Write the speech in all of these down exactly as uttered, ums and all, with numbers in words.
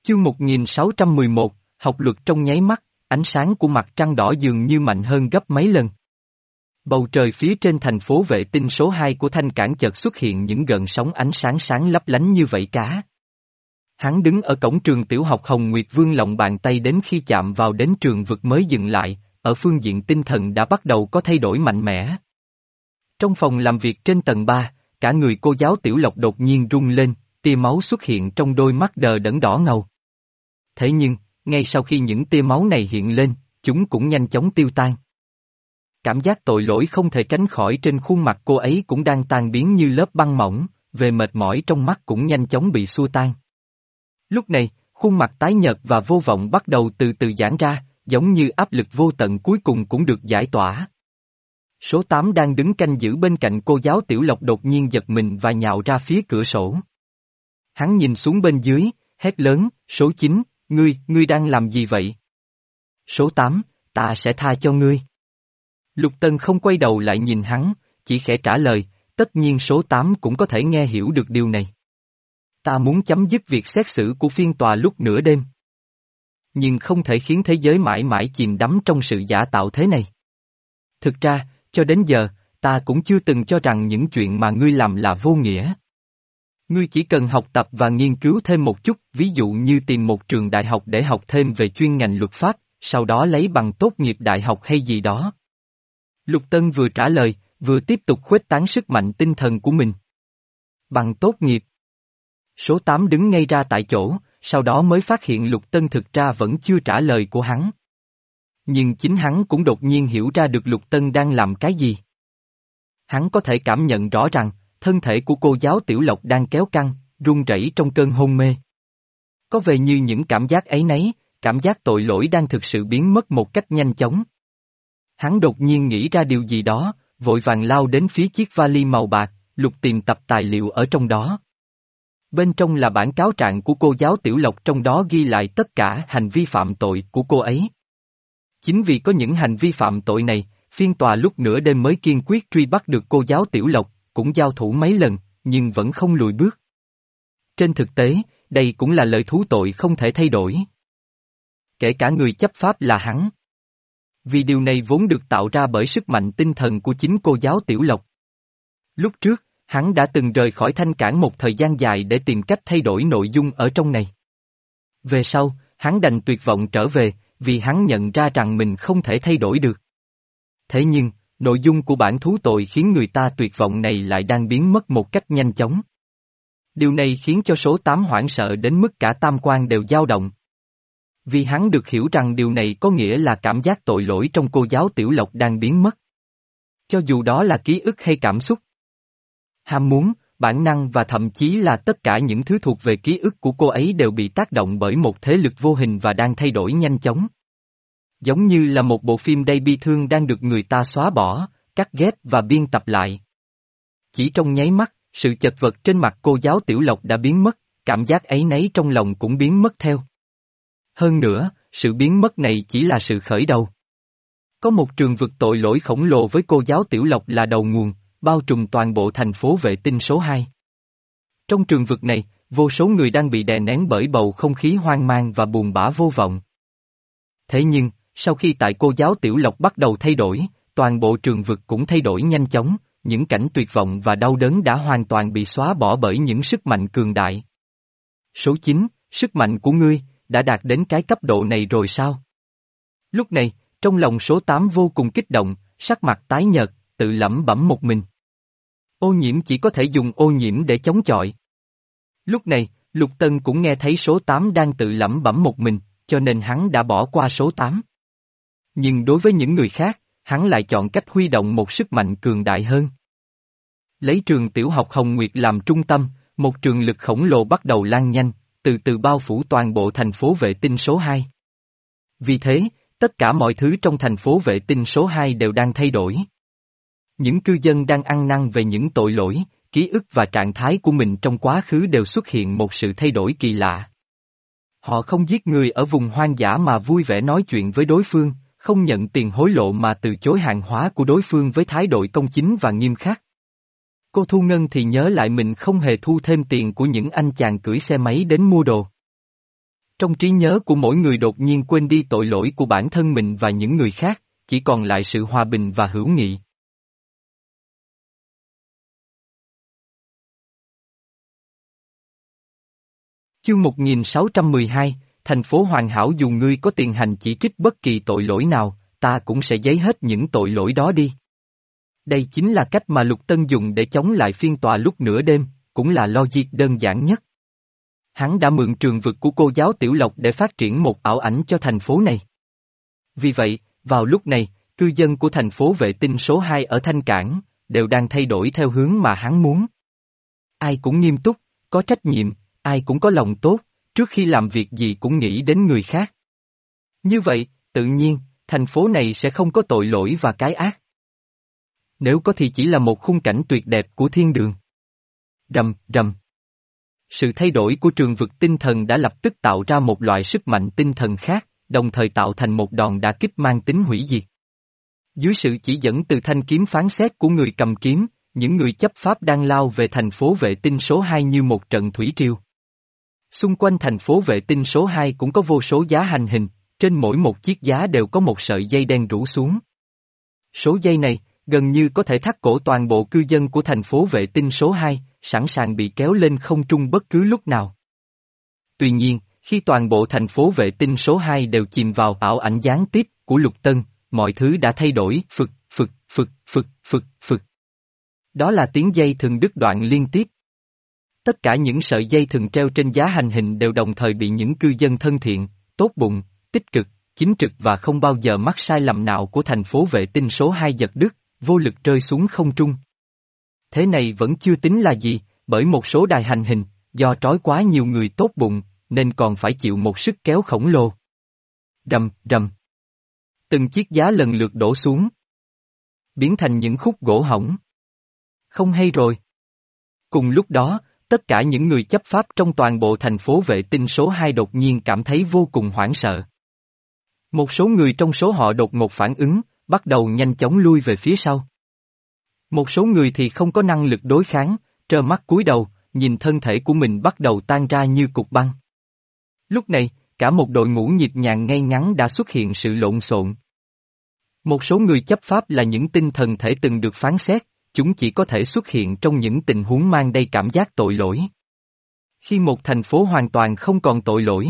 Chương một nghìn sáu trăm mười một, học luật trong nháy mắt, ánh sáng của mặt trăng đỏ dường như mạnh hơn gấp mấy lần. Bầu trời phía trên thành phố vệ tinh số hai của Thanh Cảng chợt xuất hiện những gợn sóng ánh sáng sáng lấp lánh như vảy cá. Hắn đứng ở cổng trường tiểu học Hồng Nguyệt Vương lọng bàn tay đến khi chạm vào đến trường vực mới dừng lại, ở phương diện tinh thần đã bắt đầu có thay đổi mạnh mẽ. Trong phòng làm việc trên tầng ba, cả người cô giáo Tiểu Lộc đột nhiên rung lên, tia máu xuất hiện trong đôi mắt đờ đẫn đỏ ngầu. Thế nhưng, ngay sau khi những tia máu này hiện lên, chúng cũng nhanh chóng tiêu tan. Cảm giác tội lỗi không thể tránh khỏi trên khuôn mặt cô ấy cũng đang tan biến như lớp băng mỏng, về mệt mỏi trong mắt cũng nhanh chóng bị xua tan. Lúc này, khuôn mặt tái nhợt và vô vọng bắt đầu từ từ giãn ra, giống như áp lực vô tận cuối cùng cũng được giải tỏa. Số tám đang đứng canh giữ bên cạnh cô giáo Tiểu Lộc đột nhiên giật mình và nhào ra phía cửa sổ. Hắn nhìn xuống bên dưới, hét lớn, số chín, ngươi, ngươi đang làm gì vậy? Số tám, ta sẽ tha cho ngươi. Lục Tân không quay đầu lại nhìn hắn, chỉ khẽ trả lời, tất nhiên số tám cũng có thể nghe hiểu được điều này. Ta muốn chấm dứt việc xét xử của phiên tòa lúc nửa đêm. Nhưng không thể khiến thế giới mãi mãi chìm đắm trong sự giả tạo thế này. Thực ra, cho đến giờ, ta cũng chưa từng cho rằng những chuyện mà ngươi làm là vô nghĩa. Ngươi chỉ cần học tập và nghiên cứu thêm một chút, ví dụ như tìm một trường đại học để học thêm về chuyên ngành luật pháp, sau đó lấy bằng tốt nghiệp đại học hay gì đó. Lục Tân vừa trả lời, vừa tiếp tục khuếch tán sức mạnh tinh thần của mình. Bằng tốt nghiệp. Số tám đứng ngay ra tại chỗ, sau đó mới phát hiện Lục Tân thực ra vẫn chưa trả lời của hắn. Nhưng chính hắn cũng đột nhiên hiểu ra được Lục Tân đang làm cái gì. Hắn có thể cảm nhận rõ rằng, thân thể của cô giáo Tiểu Lộc đang kéo căng, run rẩy trong cơn hôn mê. Có vẻ như những cảm giác ấy nấy, cảm giác tội lỗi đang thực sự biến mất một cách nhanh chóng. Hắn đột nhiên nghĩ ra điều gì đó, vội vàng lao đến phía chiếc vali màu bạc, lục tìm tập tài liệu ở trong đó. Bên trong là bản cáo trạng của cô giáo Tiểu Lộc, trong đó ghi lại tất cả hành vi phạm tội của cô ấy. Chính vì có những hành vi phạm tội này, phiên tòa lúc nửa đêm mới kiên quyết truy bắt được cô giáo Tiểu Lộc, cũng giao thủ mấy lần, nhưng vẫn không lùi bước. Trên thực tế, đây cũng là lời thú tội không thể thay đổi. Kể cả người chấp pháp là hắn. Vì điều này vốn được tạo ra bởi sức mạnh tinh thần của chính cô giáo Tiểu Lộc. Lúc trước, hắn đã từng rời khỏi Thanh Cảng một thời gian dài để tìm cách thay đổi nội dung ở trong này. Về sau, hắn đành tuyệt vọng trở về, vì hắn nhận ra rằng mình không thể thay đổi được. Thế nhưng, nội dung của bản thú tội khiến người ta tuyệt vọng này lại đang biến mất một cách nhanh chóng. Điều này khiến cho số tám hoảng sợ đến mức cả tam quan đều dao động. Vì hắn được hiểu rằng điều này có nghĩa là cảm giác tội lỗi trong cô giáo Tiểu Lộc đang biến mất. Cho dù đó là ký ức hay cảm xúc. Ham muốn, bản năng và thậm chí là tất cả những thứ thuộc về ký ức của cô ấy đều bị tác động bởi một thế lực vô hình và đang thay đổi nhanh chóng. Giống như là một bộ phim đầy bi thương đang được người ta xóa bỏ, cắt ghép và biên tập lại. Chỉ trong nháy mắt, sự chật vật trên mặt cô giáo Tiểu Lộc đã biến mất, cảm giác áy náy trong lòng cũng biến mất theo. Hơn nữa, sự biến mất này chỉ là sự khởi đầu. Có một trường vực tội lỗi khổng lồ với cô giáo Tiểu Lộc là đầu nguồn, bao trùm toàn bộ thành phố vệ tinh số hai. Trong trường vực này, vô số người đang bị đè nén bởi bầu không khí hoang mang và buồn bã vô vọng. Thế nhưng, sau khi tại cô giáo Tiểu Lộc bắt đầu thay đổi, toàn bộ trường vực cũng thay đổi nhanh chóng, những cảnh tuyệt vọng và đau đớn đã hoàn toàn bị xóa bỏ bởi những sức mạnh cường đại. Số chín, sức mạnh của ngươi, đã đạt đến cái cấp độ này rồi sao? Lúc này, trong lòng số tám vô cùng kích động, sắc mặt tái nhợt, tự lẩm bẩm một mình. Ô nhiễm chỉ có thể dùng ô nhiễm để chống chọi. Lúc này, Lục Tân cũng nghe thấy số tám đang tự lẩm bẩm một mình, cho nên hắn đã bỏ qua số tám. Nhưng đối với những người khác, hắn lại chọn cách huy động một sức mạnh cường đại hơn. Lấy trường tiểu học Hồng Nguyệt làm trung tâm, một trường lực khổng lồ bắt đầu lan nhanh, từ từ bao phủ toàn bộ thành phố vệ tinh số hai. Vì thế, tất cả mọi thứ trong thành phố vệ tinh số hai đều đang thay đổi. Những cư dân đang ăn năn về những tội lỗi, ký ức và trạng thái của mình trong quá khứ đều xuất hiện một sự thay đổi kỳ lạ. Họ không giết người ở vùng hoang dã mà vui vẻ nói chuyện với đối phương, không nhận tiền hối lộ mà từ chối hàng hóa của đối phương với thái độ công chính và nghiêm khắc. Cô Thu Ngân thì nhớ lại mình không hề thu thêm tiền của những anh chàng cưỡi xe máy đến mua đồ. Trong trí nhớ của mỗi người đột nhiên quên đi tội lỗi của bản thân mình và những người khác, chỉ còn lại sự hòa bình và hữu nghị. Chương một nghìn sáu trăm mười hai, thành phố hoàn hảo. Dù ngươi có tiền hành chỉ trích bất kỳ tội lỗi nào, ta cũng sẽ giấy hết những tội lỗi đó đi. Đây chính là cách mà Lục Tân dùng để chống lại phiên tòa lúc nửa đêm, cũng là logic đơn giản nhất. Hắn đã mượn trường vực của cô giáo Tiểu Lộc để phát triển một ảo ảnh cho thành phố này. Vì vậy, vào lúc này, cư dân của thành phố vệ tinh số hai ở Thanh Cảng, đều đang thay đổi theo hướng mà hắn muốn. Ai cũng nghiêm túc, có trách nhiệm, ai cũng có lòng tốt, trước khi làm việc gì cũng nghĩ đến người khác. Như vậy, tự nhiên, thành phố này sẽ không có tội lỗi và cái ác. Nếu có thì chỉ là một khung cảnh tuyệt đẹp của thiên đường. Rầm, rầm. Sự thay đổi của trường vực tinh thần đã lập tức tạo ra một loại sức mạnh tinh thần khác, đồng thời tạo thành một đòn đả kích mang tính hủy diệt. Dưới sự chỉ dẫn từ thanh kiếm phán xét của người cầm kiếm, những người chấp pháp đang lao về thành phố vệ tinh số hai như một trận thủy triều. Xung quanh thành phố vệ tinh số hai cũng có vô số giá hành hình, trên mỗi một chiếc giá đều có một sợi dây đen rủ xuống. Số dây này, gần như có thể thắt cổ toàn bộ cư dân của thành phố vệ tinh số hai, sẵn sàng bị kéo lên không trung bất cứ lúc nào. Tuy nhiên, khi toàn bộ thành phố vệ tinh số hai đều chìm vào ảo ảnh gián tiếp của Lục Tân, mọi thứ đã thay đổi, phực, phực, phực, phực, phực, phực. Đó là tiếng dây thừng đứt đoạn liên tiếp. Tất cả những sợi dây thừng treo trên giá hành hình đều đồng thời bị những cư dân thân thiện, tốt bụng, tích cực, chính trực và không bao giờ mắc sai lầm nào của thành phố vệ tinh số hai giật đứt, vô lực rơi xuống không trung. Thế này vẫn chưa tính là gì, bởi một số đài hành hình, do trói quá nhiều người tốt bụng, nên còn phải chịu một sức kéo khổng lồ. Rầm, rầm. Từng chiếc giá lần lượt đổ xuống, biến thành những khúc gỗ hỏng. Không hay rồi. Cùng lúc đó, tất cả những người chấp pháp trong toàn bộ thành phố vệ tinh số hai đột nhiên cảm thấy vô cùng hoảng sợ. Một số người trong số họ đột ngột phản ứng, bắt đầu nhanh chóng lui về phía sau. Một số người thì không có năng lực đối kháng, trơ mắt cúi đầu, nhìn thân thể của mình bắt đầu tan ra như cục băng. Lúc này, cả một đội ngũ nhịp nhàng ngay ngắn đã xuất hiện sự lộn xộn. Một số người chấp pháp là những tinh thần thể từng được phán xét, chúng chỉ có thể xuất hiện trong những tình huống mang đầy cảm giác tội lỗi. Khi một thành phố hoàn toàn không còn tội lỗi,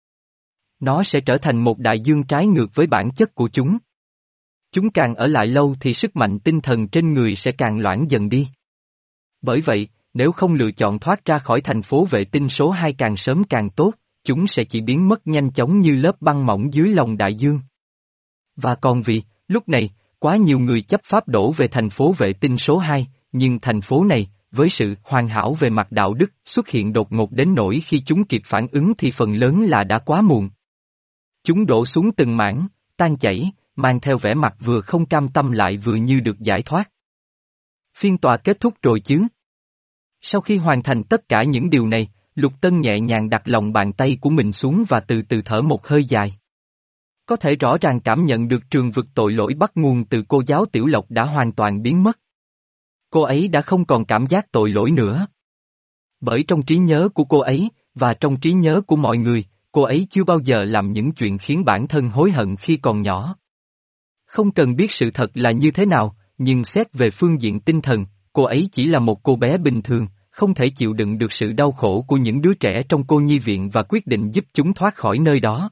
nó sẽ trở thành một đại dương trái ngược với bản chất của chúng. Chúng càng ở lại lâu thì sức mạnh tinh thần trên người sẽ càng loãng dần đi. Bởi vậy, nếu không lựa chọn thoát ra khỏi thành phố vệ tinh số hai càng sớm càng tốt, chúng sẽ chỉ biến mất nhanh chóng như lớp băng mỏng dưới lòng đại dương. Và còn vì, lúc này, quá nhiều người chấp pháp đổ về thành phố vệ tinh số hai, nhưng thành phố này, với sự hoàn hảo về mặt đạo đức, xuất hiện đột ngột đến nỗi khi chúng kịp phản ứng thì phần lớn là đã quá muộn. Chúng đổ xuống từng mảng, tan chảy, mang theo vẻ mặt vừa không cam tâm lại vừa như được giải thoát. Phiên tòa kết thúc rồi chứ? Sau khi hoàn thành tất cả những điều này, Lục Tân nhẹ nhàng đặt lòng bàn tay của mình xuống và từ từ thở một hơi dài. Có thể rõ ràng cảm nhận được trường vực tội lỗi bắt nguồn từ cô giáo Tiểu Lộc đã hoàn toàn biến mất. Cô ấy đã không còn cảm giác tội lỗi nữa. Bởi trong trí nhớ của cô ấy, và trong trí nhớ của mọi người, cô ấy chưa bao giờ làm những chuyện khiến bản thân hối hận khi còn nhỏ. Không cần biết sự thật là như thế nào, nhưng xét về phương diện tinh thần, cô ấy chỉ là một cô bé bình thường, không thể chịu đựng được sự đau khổ của những đứa trẻ trong cô nhi viện và quyết định giúp chúng thoát khỏi nơi đó.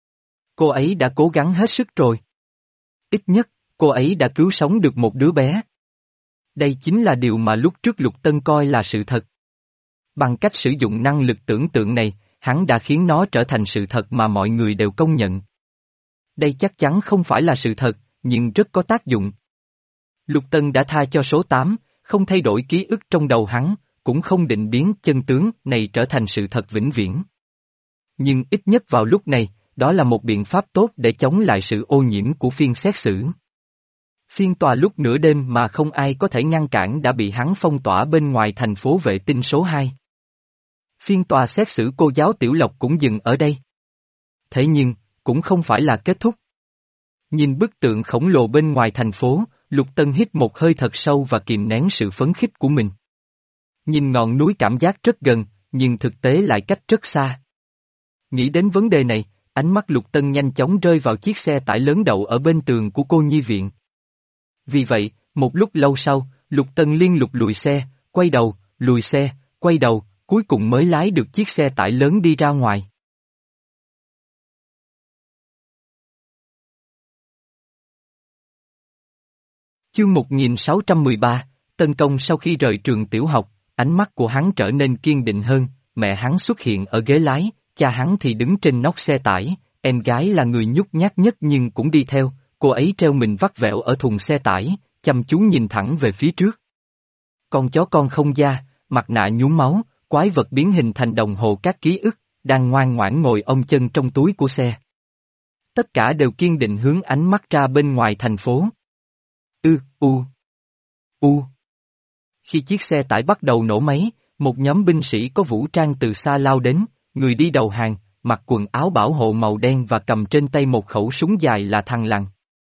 Cô ấy đã cố gắng hết sức rồi. Ít nhất, cô ấy đã cứu sống được một đứa bé. Đây chính là điều mà lúc trước Lục Tân coi là sự thật. Bằng cách sử dụng năng lực tưởng tượng này, hắn đã khiến nó trở thành sự thật mà mọi người đều công nhận. Đây chắc chắn không phải là sự thật, nhưng rất có tác dụng. Lục Tân đã tha cho số tám, không thay đổi ký ức trong đầu hắn, cũng không định biến chân tướng này trở thành sự thật vĩnh viễn. Nhưng ít nhất vào lúc này, đó là một biện pháp tốt để chống lại sự ô nhiễm của phiên xét xử. Phiên tòa lúc nửa đêm mà không ai có thể ngăn cản đã bị hắn phong tỏa bên ngoài thành phố vệ tinh số hai. Phiên tòa xét xử cô giáo Tiểu Lộc cũng dừng ở đây. Thế nhưng, cũng không phải là kết thúc. Nhìn bức tượng khổng lồ bên ngoài thành phố, Lục Tân hít một hơi thật sâu và kìm nén sự phấn khích của mình. Nhìn ngọn núi cảm giác rất gần, nhưng thực tế lại cách rất xa. Nghĩ đến vấn đề này, ánh mắt Lục Tân nhanh chóng rơi vào chiếc xe tải lớn đậu ở bên tường của cô nhi viện. Vì vậy, một lúc lâu sau, Lục Tân liên lục lùi xe, quay đầu, lùi xe, quay đầu, cuối cùng mới lái được chiếc xe tải lớn đi ra ngoài. Chương một nghìn sáu trăm mười ba, Tân Công sau khi rời trường tiểu học, ánh mắt của hắn trở nên kiên định hơn, mẹ hắn xuất hiện ở ghế lái, cha hắn thì đứng trên nóc xe tải, em gái là người nhút nhát nhất nhưng cũng đi theo, cô ấy treo mình vắt vẻo ở thùng xe tải, chăm chú nhìn thẳng về phía trước. Con chó con không da, mặt nạ nhuốm máu, quái vật biến hình thành đồng hồ các ký ức, đang ngoan ngoãn ngồi ôm chân trong túi của xe. Tất cả đều kiên định hướng ánh mắt ra bên ngoài thành phố. Ư, u, u. Khi chiếc xe tải bắt đầu nổ máy, một nhóm binh sĩ có vũ trang từ xa lao đến, người đi đầu hàng, mặc quần áo bảo hộ màu đen và cầm trên tay một khẩu súng dài là thằng Lằn.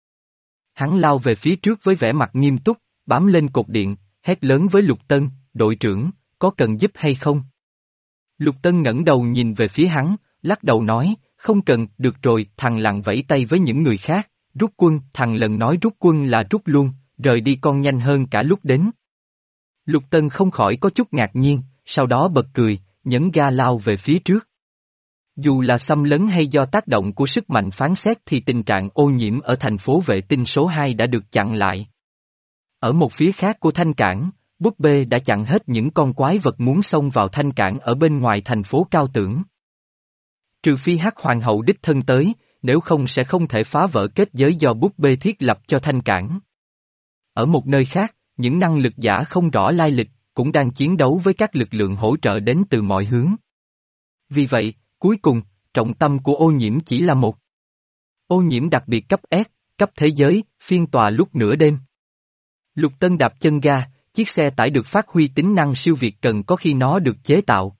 Hắn lao về phía trước với vẻ mặt nghiêm túc, bám lên cột điện, hét lớn với Lục Tân, đội trưởng, có cần giúp hay không? Lục Tân ngẩng đầu nhìn về phía hắn, lắc đầu nói, không cần, được rồi, thằng Lằn vẫy tay với những người khác, rút quân, thằng Lần nói rút quân là rút luôn, rời đi con nhanh hơn cả lúc đến. Lục Tân không khỏi có chút ngạc nhiên, sau đó bật cười, nhấn ga lao về phía trước. Dù là xâm lấn hay do tác động của sức mạnh phán xét thì tình trạng ô nhiễm ở thành phố vệ tinh số hai đã được chặn lại. Ở một phía khác của thanh cảng, búp bê đã chặn hết những con quái vật muốn xông vào thanh cảng ở bên ngoài thành phố Cao Tưởng. Trừ phi Hắc Hoàng hậu đích thân tới, nếu không sẽ không thể phá vỡ kết giới do búp bê thiết lập cho thanh cảng. Ở một nơi khác, những năng lực giả không rõ lai lịch, cũng đang chiến đấu với các lực lượng hỗ trợ đến từ mọi hướng. Vì vậy, cuối cùng, trọng tâm của ô nhiễm chỉ là một. Ô nhiễm đặc biệt cấp S, cấp thế giới, phiên tòa lúc nửa đêm. Lục Tân đạp chân ga, chiếc xe tải được phát huy tính năng siêu việt cần có khi nó được chế tạo.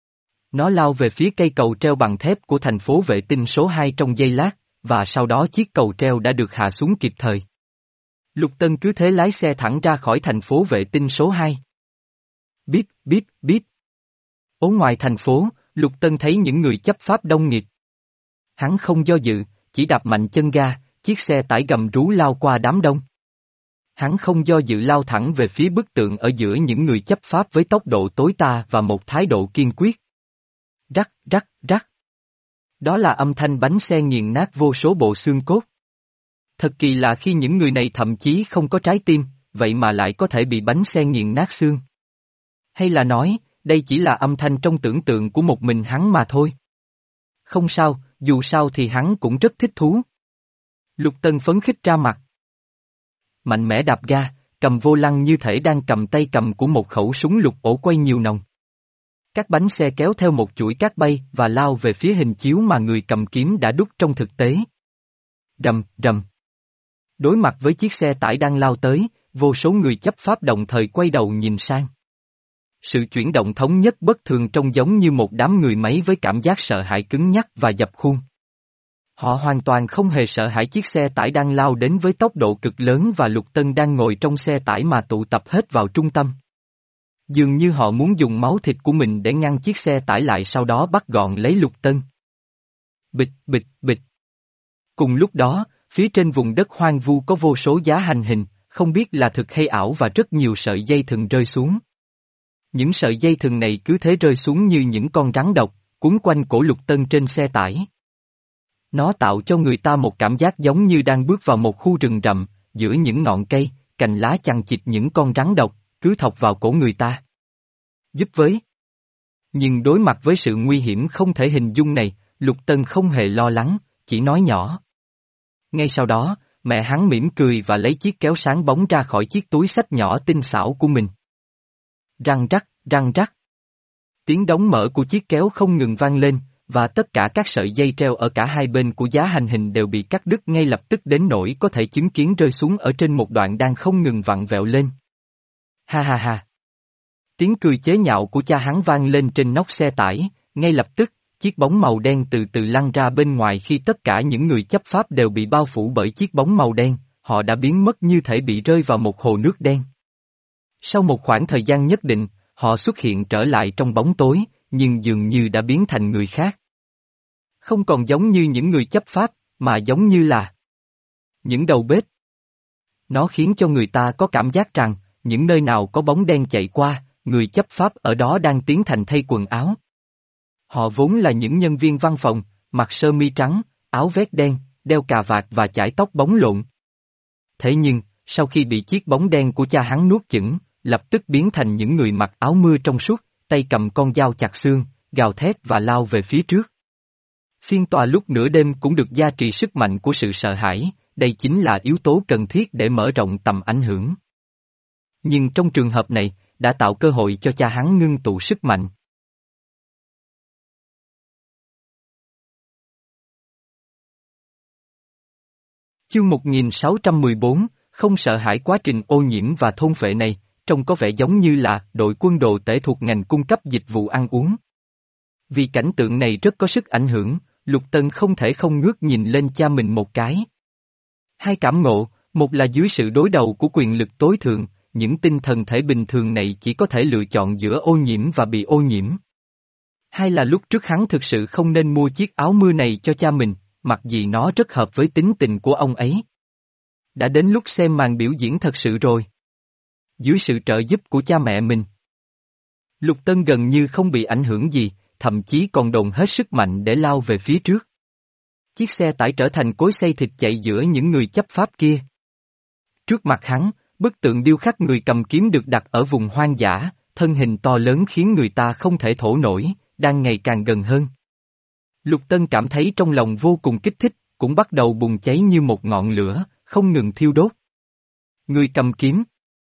Nó lao về phía cây cầu treo bằng thép của thành phố vệ tinh số hai trong giây lát, và sau đó chiếc cầu treo đã được hạ xuống kịp thời. Lục Tân cứ thế lái xe thẳng ra khỏi thành phố vệ tinh số hai. Bíp, bíp, bíp. Ở ngoài thành phố, Lục Tân thấy những người chấp pháp đông nghịt. Hắn không do dự, chỉ đạp mạnh chân ga, chiếc xe tải gầm rú lao qua đám đông. Hắn không do dự lao thẳng về phía bức tượng ở giữa những người chấp pháp với tốc độ tối đa và một thái độ kiên quyết. Rắc, rắc, rắc. Đó là âm thanh bánh xe nghiền nát vô số bộ xương cốt. Thật kỳ lạ khi những người này thậm chí không có trái tim, vậy mà lại có thể bị bánh xe nghiền nát xương. Hay là nói, đây chỉ là âm thanh trong tưởng tượng của một mình hắn mà thôi. Không sao, dù sao thì hắn cũng rất thích thú. Lục Tân phấn khích ra mặt. Mạnh mẽ đạp ga, cầm vô lăng như thể đang cầm tay cầm của một khẩu súng lục ổ quay nhiều nòng. Các bánh xe kéo theo một chuỗi cát bay và lao về phía hình chiếu mà người cầm kiếm đã đúc trong thực tế. Rầm, rầm. Đối mặt với chiếc xe tải đang lao tới, vô số người chấp pháp đồng thời quay đầu nhìn sang. Sự chuyển động thống nhất bất thường trông giống như một đám người máy với cảm giác sợ hãi cứng nhắc và dập khuôn. Họ hoàn toàn không hề sợ hãi chiếc xe tải đang lao đến với tốc độ cực lớn và Lục Tân đang ngồi trong xe tải mà tụ tập hết vào trung tâm. Dường như họ muốn dùng máu thịt của mình để ngăn chiếc xe tải lại sau đó bắt gọn lấy Lục Tân. Bịch, bịch, bịch. Cùng lúc đó, phía trên vùng đất hoang vu có vô số giá hành hình, không biết là thực hay ảo và rất nhiều sợi dây thừng rơi xuống. Những sợi dây thừng này cứ thế rơi xuống như những con rắn độc, quấn quanh cổ Lục Tân trên xe tải. Nó tạo cho người ta một cảm giác giống như đang bước vào một khu rừng rậm, giữa những ngọn cây, cành lá chằng chịt những con rắn độc, cứ thọc vào cổ người ta. Giúp với. Nhưng đối mặt với sự nguy hiểm không thể hình dung này, Lục Tân không hề lo lắng, chỉ nói nhỏ. Ngay sau đó, mẹ hắn mỉm cười và lấy chiếc kéo sáng bóng ra khỏi chiếc túi xách nhỏ tinh xảo của mình. Răng rắc, răng rắc. Tiếng đóng mở của chiếc kéo không ngừng vang lên, và tất cả các sợi dây treo ở cả hai bên của giá hành hình đều bị cắt đứt ngay lập tức đến nỗi có thể chứng kiến rơi xuống ở trên một đoạn đang không ngừng vặn vẹo lên. Ha ha ha. Tiếng cười chế nhạo của cha hắn vang lên trên nóc xe tải, ngay lập tức, chiếc bóng màu đen từ từ lăn ra bên ngoài khi tất cả những người chấp pháp đều bị bao phủ bởi chiếc bóng màu đen, họ đã biến mất như thể bị rơi vào một hồ nước đen. Sau một khoảng thời gian nhất định, họ xuất hiện trở lại trong bóng tối, nhưng dường như đã biến thành người khác. Không còn giống như những người chấp pháp, mà giống như là những đầu bếp. Nó khiến cho người ta có cảm giác rằng, những nơi nào có bóng đen chạy qua, người chấp pháp ở đó đang tiến thành thay quần áo. Họ vốn là những nhân viên văn phòng, mặc sơ mi trắng, áo vest đen, đeo cà vạt và chải tóc bóng lộn. Thế nhưng, sau khi bị chiếc bóng đen của cha hắn nuốt chửng, lập tức biến thành những người mặc áo mưa trong suốt, tay cầm con dao chặt xương, gào thét và lao về phía trước. Phiên tòa lúc nửa đêm cũng được gia trì sức mạnh của sự sợ hãi, đây chính là yếu tố cần thiết để mở rộng tầm ảnh hưởng. Nhưng trong trường hợp này, đã tạo cơ hội cho cha hắn ngưng tụ sức mạnh. Chương một nghìn sáu trăm mười bốn, không sợ hãi quá trình ô nhiễm và thôn phệ này, trông có vẻ giống như là đội quân đồ tể thuộc ngành cung cấp dịch vụ ăn uống. Vì cảnh tượng này rất có sức ảnh hưởng, Lục Tân không thể không ngước nhìn lên cha mình một cái. Hai cảm ngộ, một là dưới sự đối đầu của quyền lực tối thượng, những tinh thần thể bình thường này chỉ có thể lựa chọn giữa ô nhiễm và bị ô nhiễm. Hai là lúc trước hắn thực sự không nên mua chiếc áo mưa này cho cha mình, mặc vì nó rất hợp với tính tình của ông ấy. Đã đến lúc xem màn biểu diễn thật sự rồi. Dưới sự trợ giúp của cha mẹ mình, Lục Tân gần như không bị ảnh hưởng gì, thậm chí còn dồn hết sức mạnh để lao về phía trước. Chiếc xe tải trở thành cối xay thịt chạy giữa những người chấp pháp kia. Trước mặt hắn, bức tượng điêu khắc người cầm kiếm được đặt ở vùng hoang dã, thân hình to lớn khiến người ta không thể thổ nổi, đang ngày càng gần hơn. Lục Tân cảm thấy trong lòng vô cùng kích thích, cũng bắt đầu bùng cháy như một ngọn lửa, không ngừng thiêu đốt. Người cầm kiếm.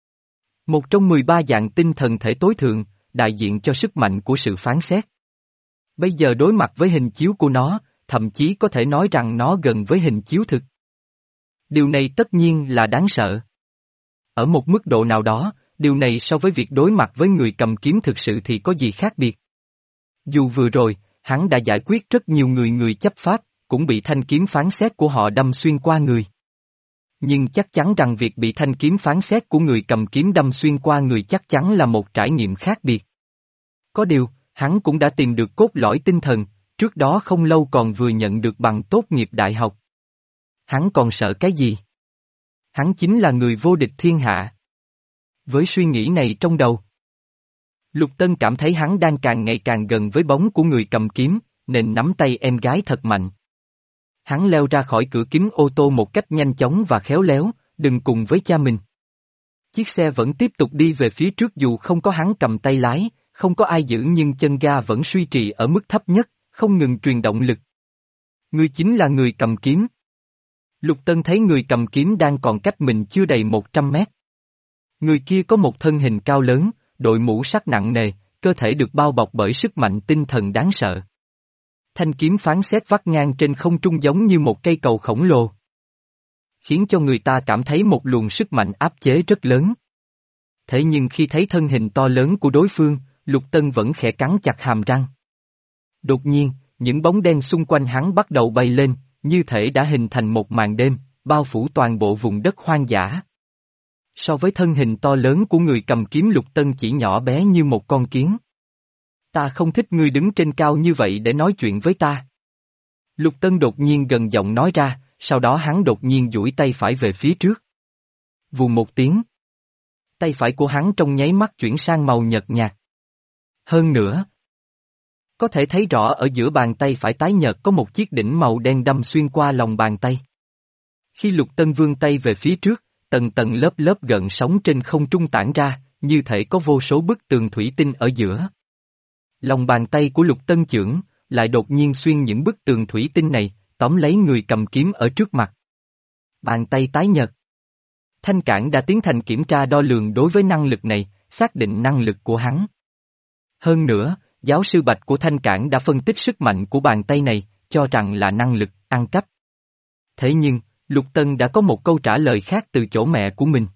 Một trong mười ba dạng tinh thần thể tối thượng, đại diện cho sức mạnh của sự phán xét. Bây giờ đối mặt với hình chiếu của nó, thậm chí có thể nói rằng nó gần với hình chiếu thực. Điều này tất nhiên là đáng sợ. Ở một mức độ nào đó, điều này so với việc đối mặt với người cầm kiếm thực sự thì có gì khác biệt. Dù vừa rồi, hắn đã giải quyết rất nhiều người người chấp pháp, cũng bị thanh kiếm phán xét của họ đâm xuyên qua người. Nhưng chắc chắn rằng việc bị thanh kiếm phán xét của người cầm kiếm đâm xuyên qua người chắc chắn là một trải nghiệm khác biệt. Có điều, hắn cũng đã tìm được cốt lõi tinh thần, trước đó không lâu còn vừa nhận được bằng tốt nghiệp đại học. Hắn còn sợ cái gì? Hắn chính là người vô địch thiên hạ. Với suy nghĩ này trong đầu, Lục Tân cảm thấy hắn đang càng ngày càng gần với bóng của người cầm kiếm, nên nắm tay em gái thật mạnh. Hắn leo ra khỏi cửa kính ô tô một cách nhanh chóng và khéo léo, đừng cùng với cha mình. Chiếc xe vẫn tiếp tục đi về phía trước dù không có hắn cầm tay lái, không có ai giữ nhưng chân ga vẫn suy trì ở mức thấp nhất, không ngừng truyền động lực. Người chính là người cầm kiếm. Lục Tân thấy người cầm kiếm đang còn cách mình chưa đầy một trăm mét. Người kia có một thân hình cao lớn, đội mũ sắt nặng nề, cơ thể được bao bọc bởi sức mạnh tinh thần đáng sợ. Thanh kiếm phán xét vắt ngang trên không trung giống như một cây cầu khổng lồ, khiến cho người ta cảm thấy một luồng sức mạnh áp chế rất lớn. Thế nhưng khi thấy thân hình to lớn của đối phương, Lục Tân vẫn khẽ cắn chặt hàm răng. Đột nhiên, những bóng đen xung quanh hắn bắt đầu bay lên, như thể đã hình thành một màn đêm, bao phủ toàn bộ vùng đất hoang dã. So với thân hình to lớn của người cầm kiếm, Lục Tân chỉ nhỏ bé như một con kiến. Ta không thích ngươi đứng trên cao như vậy để nói chuyện với ta. Lục Tân đột nhiên gần giọng nói ra, sau đó hắn đột nhiên duỗi tay phải về phía trước. Vù một tiếng. Tay phải của hắn trong nháy mắt chuyển sang màu nhợt nhạt. Hơn nữa, có thể thấy rõ ở giữa bàn tay phải tái nhợt có một chiếc đỉnh màu đen đâm xuyên qua lòng bàn tay. Khi Lục Tân vươn tay về phía trước, tầng tầng lớp lớp gợn sóng trên không trung tản ra, như thể có vô số bức tường thủy tinh ở giữa. Lòng bàn tay của Lục Tân chưởng, lại đột nhiên xuyên những bức tường thủy tinh này, tóm lấy người cầm kiếm ở trước mặt. Bàn tay tái nhợt. Thanh Cảng đã tiến hành kiểm tra đo lường đối với năng lực này, xác định năng lực của hắn. Hơn nữa, giáo sư Bạch của Thanh Cảng đã phân tích sức mạnh của bàn tay này, cho rằng là năng lực ăn cắp. Thế nhưng, Lục Tân đã có một câu trả lời khác từ chỗ mẹ của mình.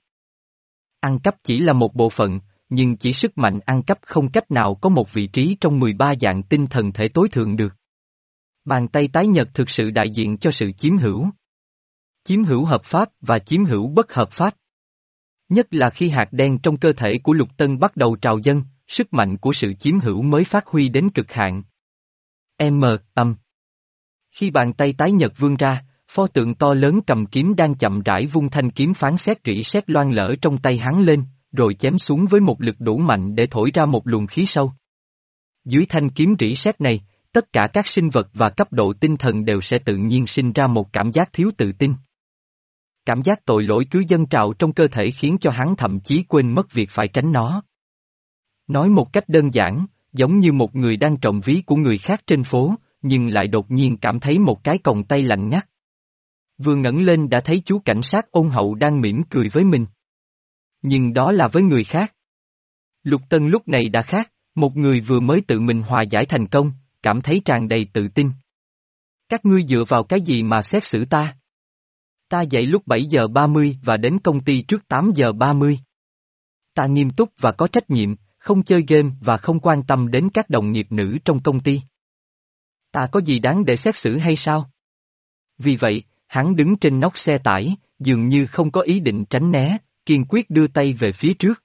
Ăn cắp chỉ là một bộ phận, nhưng chỉ sức mạnh ăn cắp không cách nào có một vị trí trong mười ba dạng tinh thần thể tối thượng được. Bàn tay tái nhợt thực sự đại diện cho sự chiếm hữu. Chiếm hữu hợp pháp và chiếm hữu bất hợp pháp. Nhất là khi hạt đen trong cơ thể của Lục Tân bắt đầu trào dâng, sức mạnh của sự chiếm hữu mới phát huy đến cực hạn. M, âm. Khi bàn tay tái nhợt vươn ra, pho tượng to lớn cầm kiếm đang chậm rãi vung thanh kiếm phán xét rỉ sét loang lỡ trong tay hắn lên, rồi chém xuống với một lực đủ mạnh để thổi ra một luồng khí sâu. Dưới thanh kiếm rỉ sét này, tất cả các sinh vật và cấp độ tinh thần đều sẽ tự nhiên sinh ra một cảm giác thiếu tự tin. Cảm giác tội lỗi cứ dâng trào trong cơ thể khiến cho hắn thậm chí quên mất việc phải tránh nó. Nói một cách đơn giản, giống như một người đang trộm ví của người khác trên phố, nhưng lại đột nhiên cảm thấy một cái còng tay lạnh ngắt. Vừa ngẩng lên đã thấy chú cảnh sát ôn hậu đang mỉm cười với mình. Nhưng đó là với người khác. Lục Tân lúc này đã khác, một người vừa mới tự mình hòa giải thành công, cảm thấy tràn đầy tự tin. Các ngươi dựa vào cái gì mà xét xử ta? Ta dậy lúc bảy giờ ba mươi và đến công ty trước tám giờ ba mươi. Ta nghiêm túc và có trách nhiệm, không chơi game và không quan tâm đến các đồng nghiệp nữ trong công ty. Ta có gì đáng để xét xử hay sao? Vì vậy, hắn đứng trên nóc xe tải, dường như không có ý định tránh né, kiên quyết đưa tay về phía trước.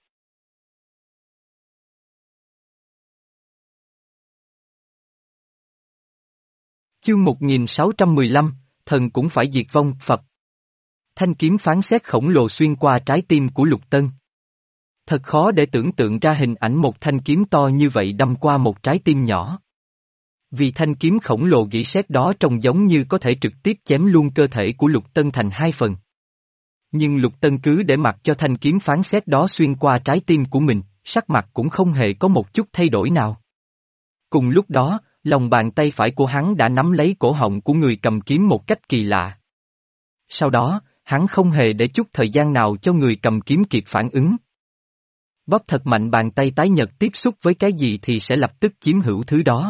Chương một nghìn sáu trăm mười lăm, thần cũng phải diệt vong, Phật. Thanh kiếm phán xét khổng lồ xuyên qua trái tim của Lục Tân. Thật khó để tưởng tượng ra hình ảnh một thanh kiếm to như vậy đâm qua một trái tim nhỏ. Vì thanh kiếm khổng lồ gỉ sét đó trông giống như có thể trực tiếp chém luôn cơ thể của Lục Tân thành hai phần. Nhưng Lục Tân cứ để mặc cho thanh kiếm phán xét đó xuyên qua trái tim của mình, sắc mặt cũng không hề có một chút thay đổi nào. Cùng lúc đó, lòng bàn tay phải của hắn đã nắm lấy cổ họng của người cầm kiếm một cách kỳ lạ. Sau đó, hắn không hề để chút thời gian nào cho người cầm kiếm kịp phản ứng. Bóp thật mạnh bàn tay tái nhợt tiếp xúc với cái gì thì sẽ lập tức chiếm hữu thứ đó.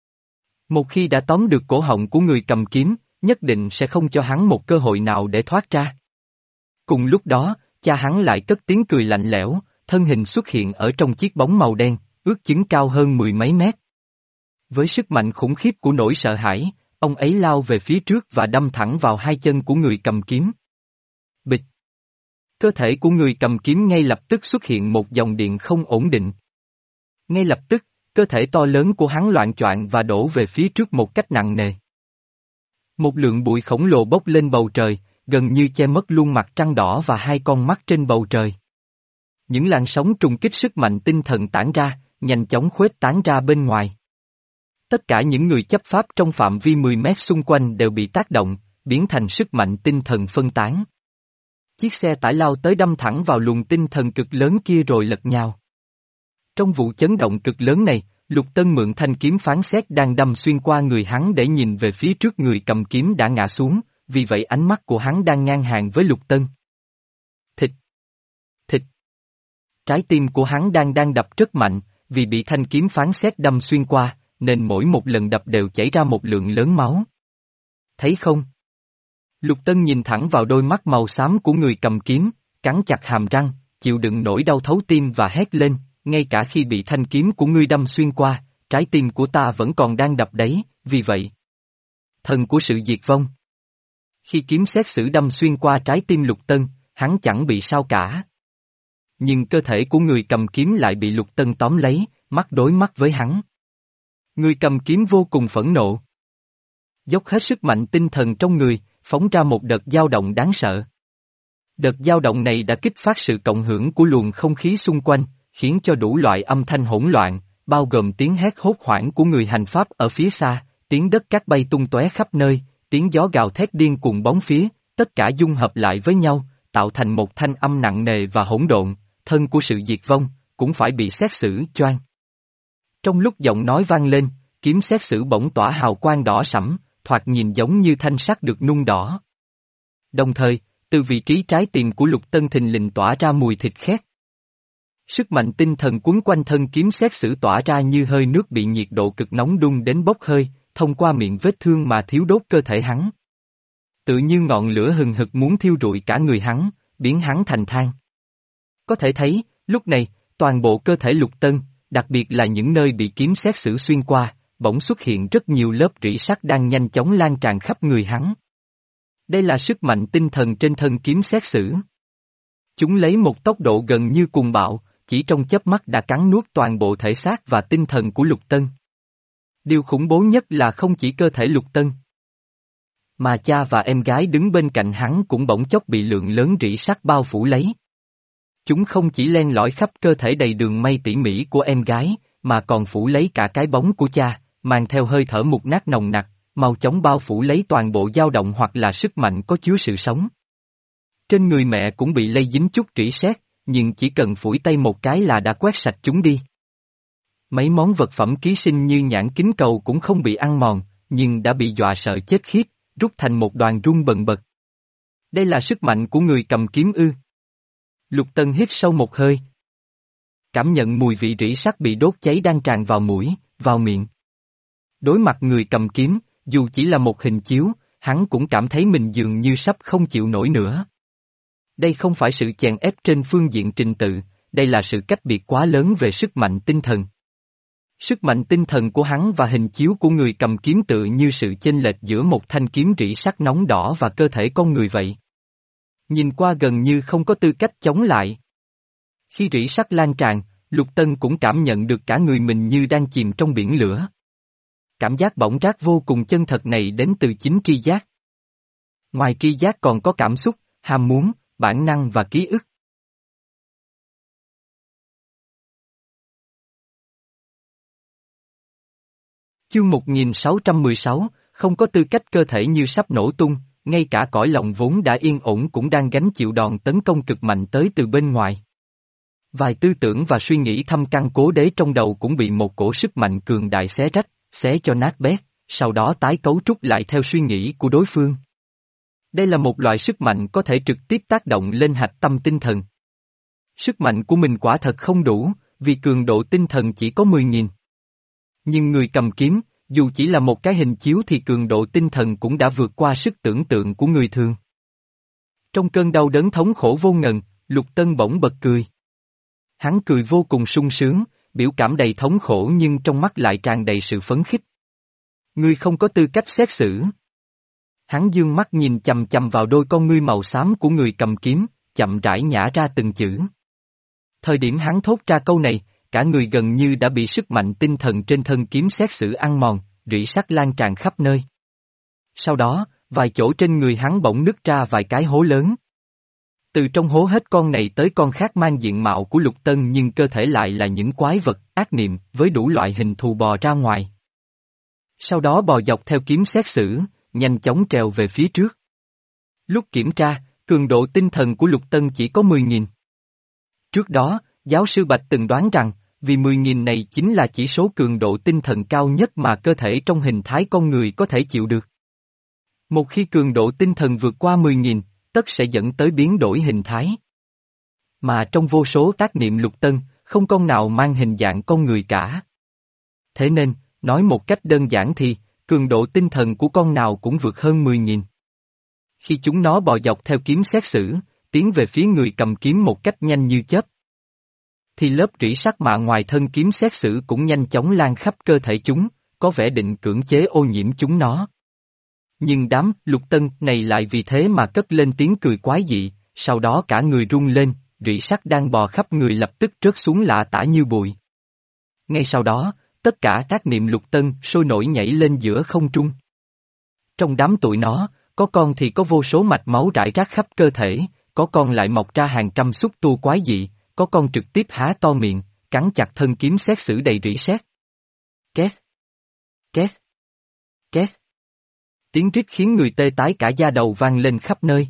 Một khi đã tóm được cổ họng của người cầm kiếm, nhất định sẽ không cho hắn một cơ hội nào để thoát ra. Cùng lúc đó, cha hắn lại cất tiếng cười lạnh lẽo, thân hình xuất hiện ở trong chiếc bóng màu đen, ước chừng cao hơn mười mấy mét. Với sức mạnh khủng khiếp của nỗi sợ hãi, ông ấy lao về phía trước và đâm thẳng vào hai chân của người cầm kiếm. Bịch! Cơ thể của người cầm kiếm ngay lập tức xuất hiện một dòng điện không ổn định. Ngay lập tức, cơ thể to lớn của hắn loạng choạng và đổ về phía trước một cách nặng nề. Một lượng bụi khổng lồ bốc lên bầu trời, gần như che mất luôn mặt trăng đỏ và hai con mắt trên bầu trời. Những làn sóng trùng kích sức mạnh tinh thần tản ra, nhanh chóng khuếch tán ra bên ngoài. Tất cả những người chấp pháp trong phạm vi mười mét xung quanh đều bị tác động, biến thành sức mạnh tinh thần phân tán. Chiếc xe tải lao tới đâm thẳng vào luồng tinh thần cực lớn kia rồi lật nhào. Trong vụ chấn động cực lớn này, Lục Tân mượn thanh kiếm phán xét đang đâm xuyên qua người hắn để nhìn về phía trước người cầm kiếm đã ngã xuống, vì vậy ánh mắt của hắn đang ngang hàng với Lục Tân. Thịt! Thịt! Trái tim của hắn đang đang đập rất mạnh, vì bị thanh kiếm phán xét đâm xuyên qua, nên mỗi một lần đập đều chảy ra một lượng lớn máu. Thấy không? Lục Tân nhìn thẳng vào đôi mắt màu xám của người cầm kiếm, cắn chặt hàm răng, chịu đựng nỗi đau thấu tim và hét lên, ngay cả khi bị thanh kiếm của ngươi đâm xuyên qua, trái tim của ta vẫn còn đang đập đấy, vì vậy. Thần của sự diệt vong. Khi kiếm xét xử đâm xuyên qua trái tim Lục Tân, hắn chẳng bị sao cả. Nhưng cơ thể của người cầm kiếm lại bị Lục Tân tóm lấy, mắt đối mắt với hắn. Người cầm kiếm vô cùng phẫn nộ. Dốc hết sức mạnh tinh thần trong người, phóng ra một đợt dao động đáng sợ. Đợt dao động này đã kích phát sự cộng hưởng của luồng không khí xung quanh, khiến cho đủ loại âm thanh hỗn loạn, bao gồm tiếng hét hốt hoảng của người hành pháp ở phía xa, tiếng đất cát bay tung tóe khắp nơi, tiếng gió gào thét điên cuồng bóng phía, tất cả dung hợp lại với nhau, tạo thành một thanh âm nặng nề và hỗn độn, thân của sự diệt vong, cũng phải bị xét xử, choang. Trong lúc giọng nói vang lên, kiếm xét xử bỗng tỏa hào quang đỏ sẫm, thoạt nhìn giống như thanh sắt được nung đỏ. Đồng thời, từ vị trí trái tim của Lục Tân thình lình tỏa ra mùi thịt khét. Sức mạnh tinh thần quấn quanh thân kiếm xét xử tỏa ra như hơi nước bị nhiệt độ cực nóng đun đến bốc hơi, thông qua miệng vết thương mà thiếu đốt cơ thể hắn. Tự như ngọn lửa hừng hực muốn thiêu rụi cả người hắn, biến hắn thành than. Có thể thấy, lúc này, toàn bộ cơ thể Lục Tân, đặc biệt là những nơi bị kiếm xét xử xuyên qua, bỗng xuất hiện rất nhiều lớp rỉ sắt đang nhanh chóng lan tràn khắp người hắn. Đây là sức mạnh tinh thần trên thân kiếm xét xử. Chúng lấy một tốc độ gần như cuồng bạo, chỉ trong chớp mắt đã cắn nuốt toàn bộ thể xác và tinh thần của Lục Tân. Điều khủng bố nhất là không chỉ cơ thể Lục Tân. Mà cha và em gái đứng bên cạnh hắn cũng bỗng chốc bị lượng lớn rỉ sắt bao phủ lấy. Chúng không chỉ len lỏi khắp cơ thể đầy đường may tỉ mỉ của em gái, mà còn phủ lấy cả cái bóng của cha, mang theo hơi thở mục nát nồng nặc, mau chóng bao phủ lấy toàn bộ dao động hoặc là sức mạnh có chứa sự sống. Trên người mẹ cũng bị lây dính chút rỉ sét, nhưng chỉ cần phủi tay một cái là đã quét sạch chúng đi. Mấy món vật phẩm ký sinh như nhãn kính cầu cũng không bị ăn mòn, nhưng đã bị dọa sợ chết khiếp, rút thành một đoàn run bần bật. Đây là sức mạnh của người cầm kiếm ư? Lục Tân hít sâu một hơi. Cảm nhận mùi vị rỉ sắt bị đốt cháy đang tràn vào mũi, vào miệng. Đối mặt người cầm kiếm, dù chỉ là một hình chiếu, hắn cũng cảm thấy mình dường như sắp không chịu nổi nữa. Đây không phải sự chèn ép trên phương diện trình tự, đây là sự cách biệt quá lớn về sức mạnh tinh thần. Sức mạnh tinh thần của hắn và hình chiếu của người cầm kiếm tự như sự chênh lệch giữa một thanh kiếm rỉ sắt nóng đỏ và cơ thể con người vậy. Nhìn qua gần như không có tư cách chống lại. Khi rỉ sắt lan tràn, Lục Tân cũng cảm nhận được cả người mình như đang chìm trong biển lửa. Cảm giác bỏng rát vô cùng chân thật này đến từ chính tri giác. Ngoài tri giác còn có cảm xúc, ham muốn, bản năng và ký ức. Chương một nghìn sáu trăm mười sáu, không có tư cách cơ thể như sắp nổ tung, ngay cả cõi lòng vốn đã yên ổn cũng đang gánh chịu đòn tấn công cực mạnh tới từ bên ngoài. Vài tư tưởng và suy nghĩ thâm căn cố đế trong đầu cũng bị một cổ sức mạnh cường đại xé rách, xé cho nát bét, sau đó tái cấu trúc lại theo suy nghĩ của đối phương. Đây là một loại sức mạnh có thể trực tiếp tác động lên hạch tâm tinh thần. Sức mạnh của mình quả thật không đủ, vì cường độ tinh thần chỉ có mười nghìn. Nhưng người cầm kiếm, dù chỉ là một cái hình chiếu thì cường độ tinh thần cũng đã vượt qua sức tưởng tượng của người thường. Trong cơn đau đớn thống khổ vô ngần, Lục Tân bỗng bật cười. Hắn cười vô cùng sung sướng, biểu cảm đầy thống khổ nhưng trong mắt lại tràn đầy sự phấn khích. Ngươi không có tư cách xét xử. Hắn dương mắt nhìn chằm chằm vào đôi con ngươi màu xám của người cầm kiếm, chậm rãi nhả ra từng chữ. Thời điểm hắn thốt ra câu này, cả người gần như đã bị sức mạnh tinh thần trên thân kiếm xét xử ăn mòn, rỉ sắt lan tràn khắp nơi. Sau đó, vài chỗ trên người hắn bỗng nứt ra vài cái hố lớn. Từ trong hố hết con này tới con khác mang diện mạo của Lục Tân nhưng cơ thể lại là những quái vật, ác niệm, với đủ loại hình thù bò ra ngoài. Sau đó bò dọc theo kiếm xét xử, nhanh chóng trèo về phía trước. Lúc kiểm tra, cường độ tinh thần của Lục Tân chỉ có mười nghìn. Trước đó, giáo sư Bạch từng đoán rằng, vì mười nghìn này chính là chỉ số cường độ tinh thần cao nhất mà cơ thể trong hình thái con người có thể chịu được. Một khi cường độ tinh thần vượt qua mười nghìn, tất sẽ dẫn tới biến đổi hình thái. Mà trong vô số tác niệm Lục Tân, không con nào mang hình dạng con người cả. Thế nên, nói một cách đơn giản thì, cường độ tinh thần của con nào cũng vượt hơn mười nghìn. Khi chúng nó bò dọc theo kiếm xét xử, tiến về phía người cầm kiếm một cách nhanh như chớp, thì lớp rỉ sắt mạ ngoài thân kiếm xét xử cũng nhanh chóng lan khắp cơ thể chúng, có vẻ định cưỡng chế ô nhiễm chúng nó. Nhưng đám Lục Tân này lại vì thế mà cất lên tiếng cười quái dị, sau đó cả người rung lên, rỉ sắt đang bò khắp người lập tức rớt xuống lả tả như bụi. Ngay sau đó, tất cả tác niệm Lục Tân sôi nổi nhảy lên giữa không trung. Trong đám tụi nó, có con thì có vô số mạch máu rải rác khắp cơ thể, có con lại mọc ra hàng trăm xúc tu quái dị, có con trực tiếp há to miệng, cắn chặt thân kiếm xét xử đầy rỉ sét. Két, két, két. Tiếng rít khiến người tê tái cả da đầu vang lên khắp nơi.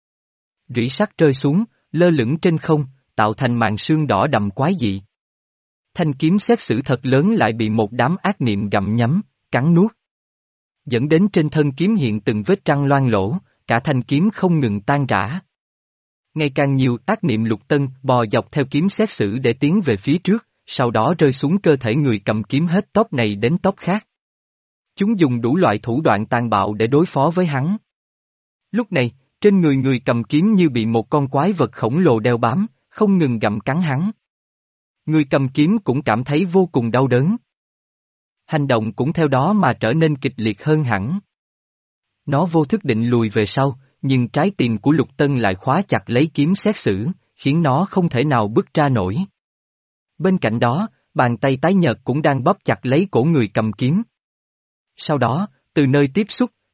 Rỉ sắt rơi xuống, lơ lửng trên không, tạo thành màn sương đỏ đậm quái dị. Thanh kiếm xét xử thật lớn lại bị một đám ác niệm gặm nhấm, cắn nuốt. Dẫn đến trên thân kiếm hiện từng vết răng loang lỗ, cả thanh kiếm không ngừng tan rã. Ngày càng nhiều ác niệm Lục Tân bò dọc theo kiếm xét xử để tiến về phía trước, sau đó rơi xuống cơ thể người cầm kiếm hết tóc này đến tóc khác. Chúng dùng đủ loại thủ đoạn tàn bạo để đối phó với hắn. Lúc này, trên người người cầm kiếm như bị một con quái vật khổng lồ đeo bám, không ngừng gặm cắn hắn. Người cầm kiếm cũng cảm thấy vô cùng đau đớn. Hành động cũng theo đó mà trở nên kịch liệt hơn hẳn. Nó vô thức định lùi về sau, nhưng trái tim của Lục Tân lại khóa chặt lấy kiếm xét xử, khiến nó không thể nào bứt ra nổi. Bên cạnh đó, bàn tay tái nhợt cũng đang bóp chặt lấy cổ người cầm kiếm. Sau đó, từ nơi tiếp xúc,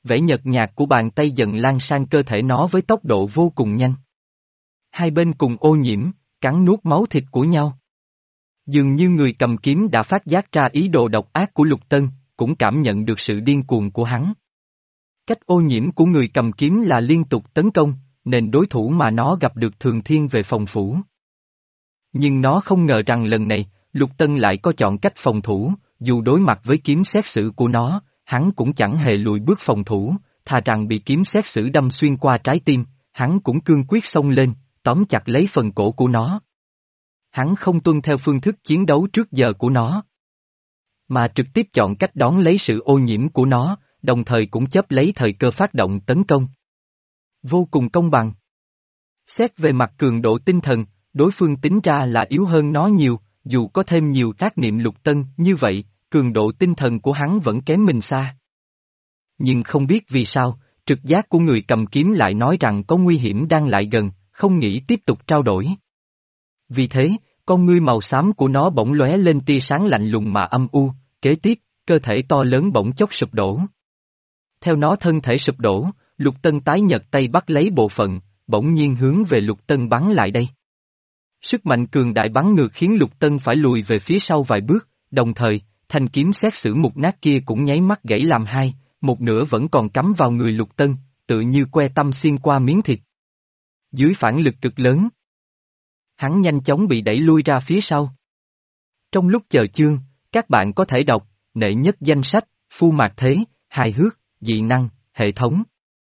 vẻ nhợt nhạt của bàn tay dần lan sang cơ thể nó với tốc độ vô cùng nhanh. Hai bên cùng ô nhiễm, cắn nuốt máu thịt của nhau. Dường như người cầm kiếm đã phát giác ra ý đồ độc ác của Lục Tân, cũng cảm nhận được sự điên cuồng của hắn. Cách ô nhiễm của người cầm kiếm là liên tục tấn công, nên đối thủ mà nó gặp được thường thiên về phòng thủ. Nhưng nó không ngờ rằng lần này, Lục Tân lại có chọn cách phòng thủ, dù đối mặt với kiếm xét xử của nó, hắn cũng chẳng hề lùi bước phòng thủ, thà rằng bị kiếm xét xử đâm xuyên qua trái tim, hắn cũng cương quyết xông lên, tóm chặt lấy phần cổ của nó. Hắn không tuân theo phương thức chiến đấu trước giờ của nó, mà trực tiếp chọn cách đón lấy sự ô nhiễm của nó, đồng thời cũng chấp lấy thời cơ phát động tấn công. Vô cùng công bằng. Xét về mặt cường độ tinh thần, đối phương tính ra là yếu hơn nó nhiều, dù có thêm nhiều tác niệm Lục Tân như vậy, cường độ tinh thần của hắn vẫn kém mình xa. Nhưng không biết vì sao, trực giác của người cầm kiếm lại nói rằng có nguy hiểm đang lại gần, không nghĩ tiếp tục trao đổi. Vì thế, con ngươi màu xám của nó bỗng lóe lên tia sáng lạnh lùng mà âm u, kế tiếp, cơ thể to lớn bỗng chốc sụp đổ. Theo nó thân thể sụp đổ, Lục Tân tái nhợt tay bắt lấy bộ phận, bỗng nhiên hướng về Lục Tân bắn lại đây. Sức mạnh cường đại bắn ngược khiến Lục Tân phải lùi về phía sau vài bước, đồng thời, thanh kiếm xét xử mục nát kia cũng nháy mắt gãy làm hai, một nửa vẫn còn cắm vào người Lục Tân, tự như que tăm xuyên qua miếng thịt. Dưới phản lực cực lớn, hắn nhanh chóng bị đẩy lui ra phía sau. Trong lúc chờ chương, các bạn có thể đọc, nệ nhất danh sách, Phu Mạc Thế, hài hước, dị năng, hệ thống.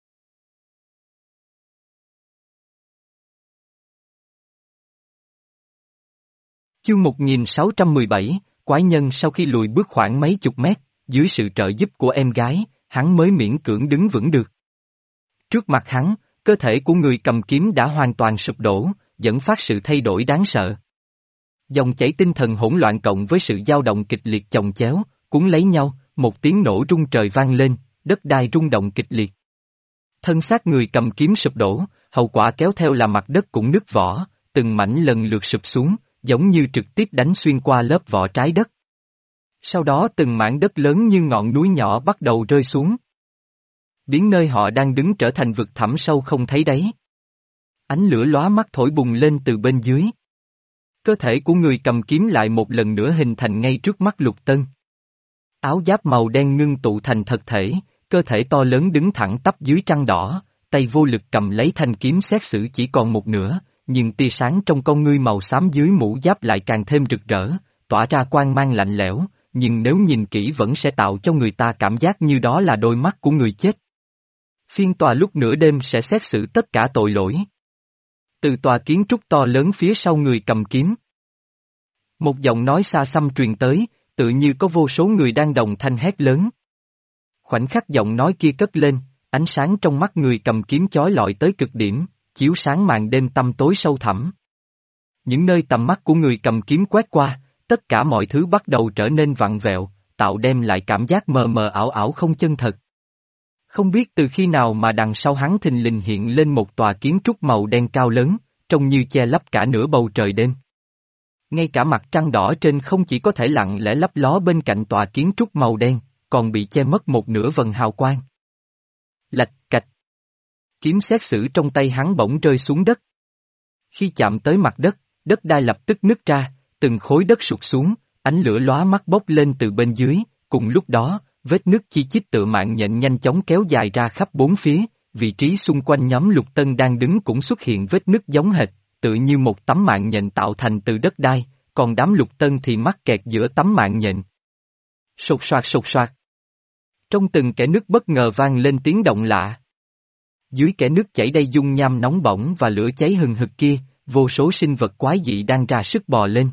Chương một nghìn sáu trăm mười bảy, Quái nhân sau khi lùi bước khoảng mấy chục mét, dưới sự trợ giúp của em gái, hắn mới miễn cưỡng đứng vững được. Trước mặt hắn, cơ thể của người cầm kiếm đã hoàn toàn sụp đổ, dẫn phát sự thay đổi đáng sợ. Dòng chảy tinh thần hỗn loạn cộng với sự dao động kịch liệt chồng chéo, cuốn lấy nhau, một tiếng nổ rung trời vang lên, đất đai rung động kịch liệt. Thân xác người cầm kiếm sụp đổ, hậu quả kéo theo là mặt đất cũng nứt vỡ, từng mảnh lần lượt sụp xuống, giống như trực tiếp đánh xuyên qua lớp vỏ trái đất. Sau đó từng mảng đất lớn như ngọn núi nhỏ bắt đầu rơi xuống. Biến nơi họ đang đứng trở thành vực thẳm sâu không thấy đáy. Ánh lửa lóa mắt thổi bùng lên từ bên dưới. Cơ thể của người cầm kiếm lại một lần nữa hình thành ngay trước mắt Lục Tân. Áo giáp màu đen ngưng tụ thành thật thể, cơ thể to lớn đứng thẳng tắp dưới trăng đỏ, tay vô lực cầm lấy thanh kiếm xét xử chỉ còn một nửa, nhưng tia sáng trong con ngươi màu xám dưới mũ giáp lại càng thêm rực rỡ, tỏa ra quang mang lạnh lẽo, nhưng nếu nhìn kỹ vẫn sẽ tạo cho người ta cảm giác như đó là đôi mắt của người chết. Phiên tòa lúc nửa đêm sẽ xét xử tất cả tội lỗi. Từ tòa kiến trúc to lớn phía sau người cầm kiếm, một giọng nói xa xăm truyền tới, tự như có vô số người đang đồng thanh hét lớn. Khoảnh khắc giọng nói kia cất lên, ánh sáng trong mắt người cầm kiếm chói lọi tới cực điểm, chiếu sáng màn đêm tăm tối sâu thẳm. Những nơi tầm mắt của người cầm kiếm quét qua, tất cả mọi thứ bắt đầu trở nên vặn vẹo, tạo đem lại cảm giác mờ mờ ảo ảo không chân thật. Không biết từ khi nào mà đằng sau hắn thình lình hiện lên một tòa kiến trúc màu đen cao lớn, trông như che lấp cả nửa bầu trời đêm. Ngay cả mặt trăng đỏ trên không chỉ có thể lặng lẽ lấp ló bên cạnh tòa kiến trúc màu đen, còn bị che mất một nửa vầng hào quang. Lạch cạch. Kiếm xét xử trong tay hắn bỗng rơi xuống đất. Khi chạm tới mặt đất, đất đai lập tức nứt ra, từng khối đất sụt xuống, ánh lửa lóa mắt bốc lên từ bên dưới, cùng lúc đó, vết nứt chi chít tựa mạng nhện nhanh chóng kéo dài ra khắp bốn phía, vị trí xung quanh nhóm Lục Tân đang đứng cũng xuất hiện vết nứt giống hệt, tự như một tấm mạng nhện tạo thành từ đất đai, còn đám Lục Tân thì mắc kẹt giữa tấm mạng nhện. Sột soạt sột soạt. Trong từng kẽ nứt bất ngờ vang lên tiếng động lạ. Dưới kẽ nước chảy đầy dung nham nóng bỏng và lửa cháy hừng hực kia, vô số sinh vật quái dị đang ra sức bò lên.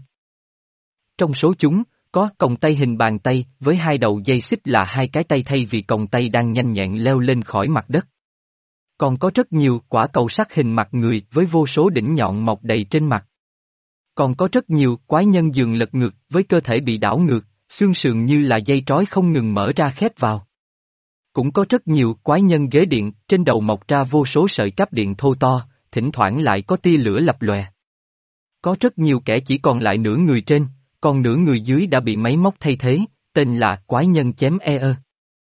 Trong số chúng, có còng tay hình bàn tay với hai đầu dây xích là hai cái tay thay vì còng tay đang nhanh nhẹn leo lên khỏi mặt đất. Còn có rất nhiều quả cầu sắt hình mặt người với vô số đỉnh nhọn mọc đầy trên mặt. Còn có rất nhiều quái nhân giường lật ngược với cơ thể bị đảo ngược, xương sườn như là dây trói không ngừng mở ra khép vào. Cũng có rất nhiều quái nhân ghế điện, trên đầu mọc ra vô số sợi cáp điện thô to, thỉnh thoảng lại có tia lửa lập lòe. Có rất nhiều kẻ chỉ còn lại nửa người trên, còn nửa người dưới đã bị máy móc thay thế, tên là quái nhân chém e ơ.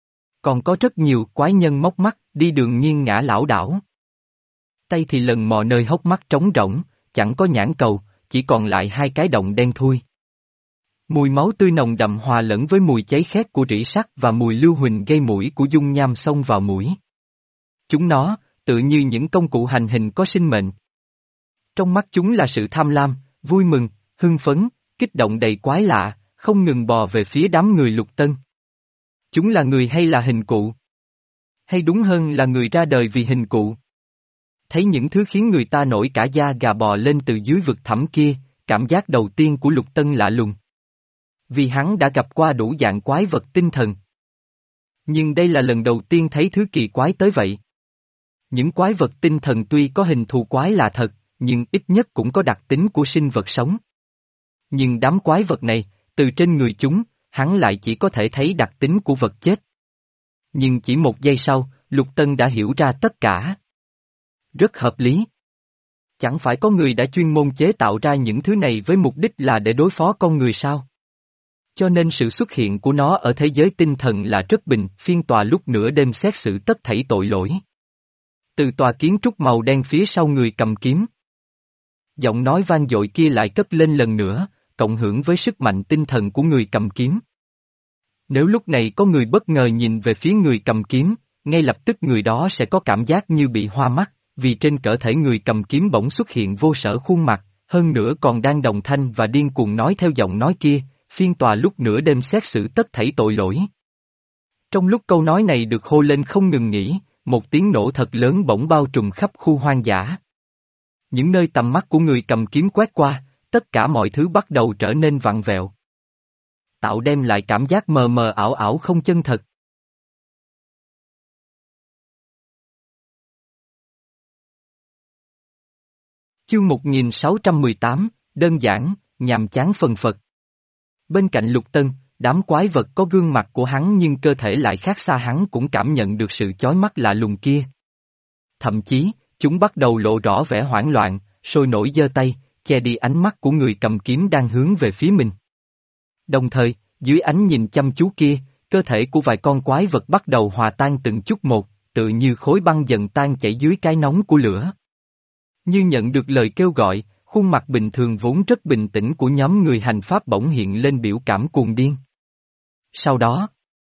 Còn có rất nhiều quái nhân móc mắt, đi đường nghiêng ngã lảo đảo. Tay thì lần mò nơi hốc mắt trống rỗng, chẳng có nhãn cầu, chỉ còn lại hai cái động đen thui. Mùi máu tươi nồng đậm hòa lẫn với mùi cháy khét của rỉ sắt và mùi lưu huỳnh gây mũi của dung nham xông vào mũi. Chúng nó, tự như những công cụ hành hình có sinh mệnh. Trong mắt chúng là sự tham lam, vui mừng, hưng phấn, kích động đầy quái lạ, không ngừng bò về phía đám người Lục Tân. Chúng là người hay là hình cụ? Hay đúng hơn là người ra đời vì hình cụ? Thấy những thứ khiến người ta nổi cả da gà bò lên từ dưới vực thẳm kia, cảm giác đầu tiên của Lục Tân lạ lùng. Vì hắn đã gặp qua đủ dạng quái vật tinh thần. Nhưng đây là lần đầu tiên thấy thứ kỳ quái tới vậy. Những quái vật tinh thần tuy có hình thù quái là thật, nhưng ít nhất cũng có đặc tính của sinh vật sống. Nhưng đám quái vật này, từ trên người chúng, hắn lại chỉ có thể thấy đặc tính của vật chết. Nhưng chỉ một giây sau, Lục Tân đã hiểu ra tất cả. Rất hợp lý. Chẳng phải có người đã chuyên môn chế tạo ra những thứ này với mục đích là để đối phó con người sao? Cho nên sự xuất hiện của nó ở thế giới tinh thần là rất bình, phiên tòa lúc nửa đêm xét xử tất thảy tội lỗi. Từ tòa kiến trúc màu đen phía sau người cầm kiếm. Giọng nói vang dội kia lại cất lên lần nữa, cộng hưởng với sức mạnh tinh thần của người cầm kiếm. Nếu lúc này có người bất ngờ nhìn về phía người cầm kiếm, ngay lập tức người đó sẽ có cảm giác như bị hoa mắt, vì trên cơ thể người cầm kiếm bỗng xuất hiện vô sở khuôn mặt, hơn nữa còn đang đồng thanh và điên cuồng nói theo giọng nói kia, phiên tòa lúc nửa đêm xét xử tất thảy tội lỗi. Trong lúc câu nói này được hô lên không ngừng nghỉ, một tiếng nổ thật lớn bỗng bao trùm khắp khu hoang dã. Những nơi tầm mắt của người cầm kiếm quét qua, tất cả mọi thứ bắt đầu trở nên vặn vẹo. Tạo đem lại cảm giác mờ mờ ảo ảo không chân thật. Chương một nghìn sáu trăm mười tám, đơn giản, nhàm chán phần phật. Bên cạnh Lục Tân, đám quái vật có gương mặt của hắn nhưng cơ thể lại khác xa hắn cũng cảm nhận được sự chói mắt lạ lùng kia. Thậm chí, chúng bắt đầu lộ rõ vẻ hoảng loạn, sôi nổi giơ tay, che đi ánh mắt của người cầm kiếm đang hướng về phía mình. Đồng thời, dưới ánh nhìn chăm chú kia, cơ thể của vài con quái vật bắt đầu hòa tan từng chút một, tự như khối băng dần tan chảy dưới cái nóng của lửa. Như nhận được lời kêu gọi, khuôn mặt bình thường vốn rất bình tĩnh của nhóm người hành pháp bỗng hiện lên biểu cảm cuồng điên. Sau đó,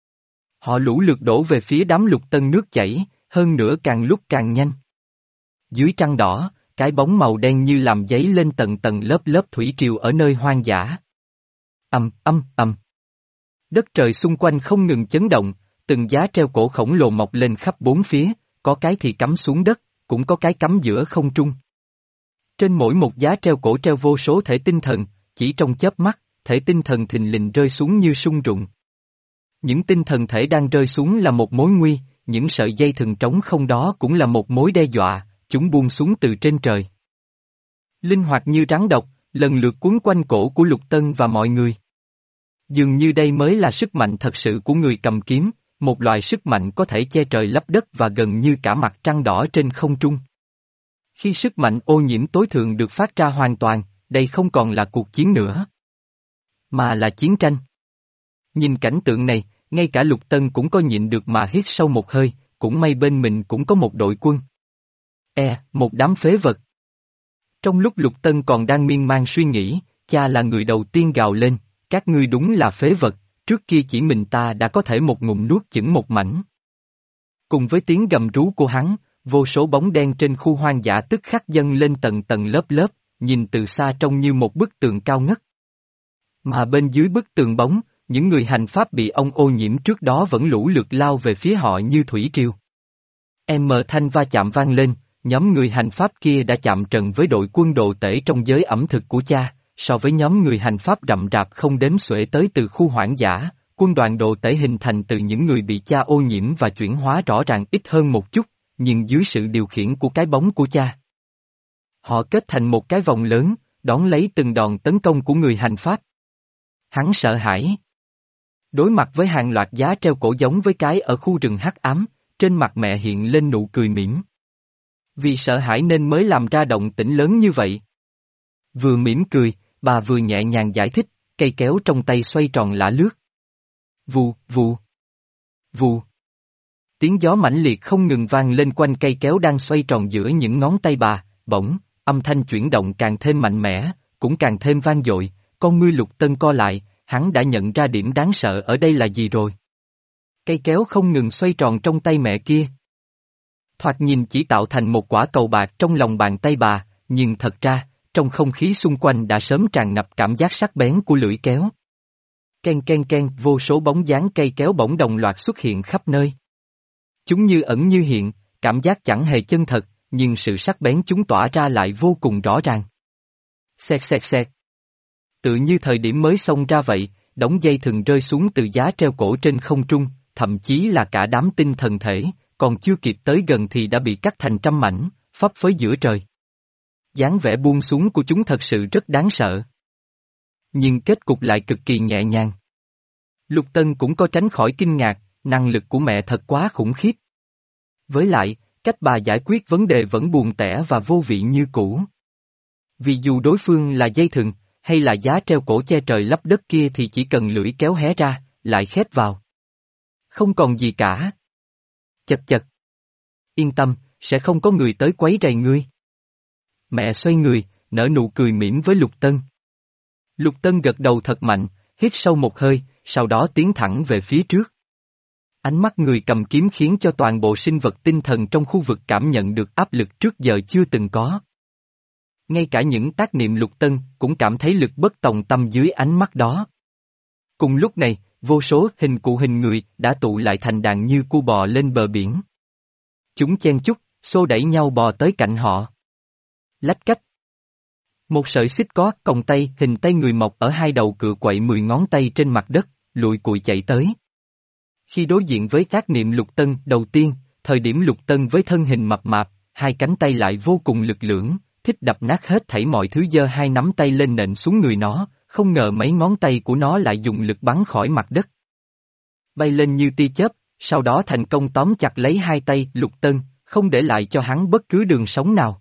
họ lũ lượt đổ về phía đám Lục Tân nước chảy, hơn nữa càng lúc càng nhanh. Dưới trăng đỏ, cái bóng màu đen như làm dấy lên tầng tầng lớp lớp thủy triều ở nơi hoang dã. Ầm, ầm, ầm. Đất trời xung quanh không ngừng chấn động, từng giá treo cổ khổng lồ mọc lên khắp bốn phía, có cái thì cắm xuống đất, cũng có cái cắm giữa không trung. Trên mỗi một giá treo cổ treo vô số thể tinh thần, chỉ trong chớp mắt, thể tinh thần thình lình rơi xuống như sung rụng. Những tinh thần thể đang rơi xuống là một mối nguy, những sợi dây thừng trống không đó cũng là một mối đe dọa, chúng buông xuống từ trên trời. Linh hoạt như rắn độc, lần lượt cuốn quanh cổ của Lục Tân và mọi người. Dường như đây mới là sức mạnh thật sự của người cầm kiếm, một loại sức mạnh có thể che trời lấp đất và gần như cả mặt trăng đỏ trên không trung. Khi sức mạnh ô nhiễm tối thượng được phát ra hoàn toàn, đây không còn là cuộc chiến nữa, mà là chiến tranh. Nhìn cảnh tượng này, ngay cả Lục Tân cũng có nhịn được mà hít sâu một hơi, cũng may bên mình cũng có một đội quân. E, một đám phế vật. Trong lúc Lục Tân còn đang miên man suy nghĩ, cha là người đầu tiên gào lên, các ngươi đúng là phế vật, trước kia chỉ mình ta đã có thể một ngụm nuốt chửng một mảnh. Cùng với tiếng gầm rú của hắn, vô số bóng đen trên khu hoang dã tức khắc dâng lên tầng tầng lớp lớp, nhìn từ xa trông như một bức tường cao ngất. Mà bên dưới bức tường bóng, những người hành pháp bị ông ô nhiễm trước đó vẫn lũ lượt lao về phía họ như thủy triều. Em mờ thanh va chạm vang lên, nhóm người hành pháp kia đã chạm trần với đội quân đồ tể trong giới ẩm thực của cha, so với nhóm người hành pháp rậm rạp không đếm xuể tới từ khu hoang dã, quân đoàn đồ tể hình thành từ những người bị cha ô nhiễm và chuyển hóa rõ ràng ít hơn một chút, nhưng dưới sự điều khiển của cái bóng của cha. Họ kết thành một cái vòng lớn, đón lấy từng đòn tấn công của người hành pháp. Hắn sợ hãi. Đối mặt với hàng loạt giá treo cổ giống với cái ở khu rừng hắc ám, trên mặt mẹ hiện lên nụ cười mỉm. Vì sợ hãi nên mới làm ra động tĩnh lớn như vậy. Vừa mỉm cười, bà vừa nhẹ nhàng giải thích, cây kéo trong tay xoay tròn lả lướt. Vù, vù, vù. Tiếng gió mãnh liệt không ngừng vang lên quanh cây kéo đang xoay tròn giữa những ngón tay bà, bỗng, âm thanh chuyển động càng thêm mạnh mẽ, cũng càng thêm vang dội, con ngươi Lục Tân co lại, hắn đã nhận ra điểm đáng sợ ở đây là gì rồi. Cây kéo không ngừng xoay tròn trong tay mẹ kia. Thoạt nhìn chỉ tạo thành một quả cầu bạc trong lòng bàn tay bà, nhưng thật ra, trong không khí xung quanh đã sớm tràn ngập cảm giác sắc bén của lưỡi kéo. Ken ken ken, vô số bóng dáng cây kéo bỗng đồng loạt xuất hiện khắp nơi. Chúng như ẩn như hiện, cảm giác chẳng hề chân thật, nhưng sự sắc bén chúng tỏa ra lại vô cùng rõ ràng. Xẹt xẹt xẹt. Tự như thời điểm mới xông ra vậy, đống dây thừng rơi xuống từ giá treo cổ trên không trung, thậm chí là cả đám tinh thần thể, còn chưa kịp tới gần thì đã bị cắt thành trăm mảnh, phấp phới giữa trời. Dáng vẻ buông xuống của chúng thật sự rất đáng sợ. Nhưng kết cục lại cực kỳ nhẹ nhàng. Lục Tân cũng có tránh khỏi kinh ngạc, năng lực của mẹ thật quá khủng khiếp. Với lại, cách bà giải quyết vấn đề vẫn buồn tẻ và vô vị như cũ. Vì dù đối phương là dây thừng, hay là giá treo cổ che trời lấp đất kia thì chỉ cần lưỡi kéo hé ra, lại khép vào. Không còn gì cả. Chật chật. Yên tâm, sẽ không có người tới quấy rầy ngươi. Mẹ xoay người, nở nụ cười mỉm với Lục Tân. Lục Tân gật đầu thật mạnh, hít sâu một hơi, sau đó tiến thẳng về phía trước. Ánh mắt người cầm kiếm khiến cho toàn bộ sinh vật tinh thần trong khu vực cảm nhận được áp lực trước giờ chưa từng có. Ngay cả những tác niệm Lục Tân cũng cảm thấy lực bất tòng tâm dưới ánh mắt đó. Cùng lúc này, vô số hình cụ hình người đã tụ lại thành đàn như cu bò lên bờ biển. Chúng chen chúc, xô đẩy nhau bò tới cạnh họ. Lách cách. Một sợi xích có còng tay hình tay người mọc ở hai đầu cựa quậy mười ngón tay trên mặt đất, lùi cụi chạy tới. Khi đối diện với tác niệm Lục Tân đầu tiên, thời điểm Lục Tân với thân hình mập mạp, hai cánh tay lại vô cùng lực lưỡng, thích đập nát hết thảy mọi thứ, giơ hai nắm tay lên nện xuống người nó, không ngờ mấy ngón tay của nó lại dùng lực bắn khỏi mặt đất. Bay lên như tia chớp, sau đó thành công tóm chặt lấy hai tay Lục Tân, không để lại cho hắn bất cứ đường sống nào.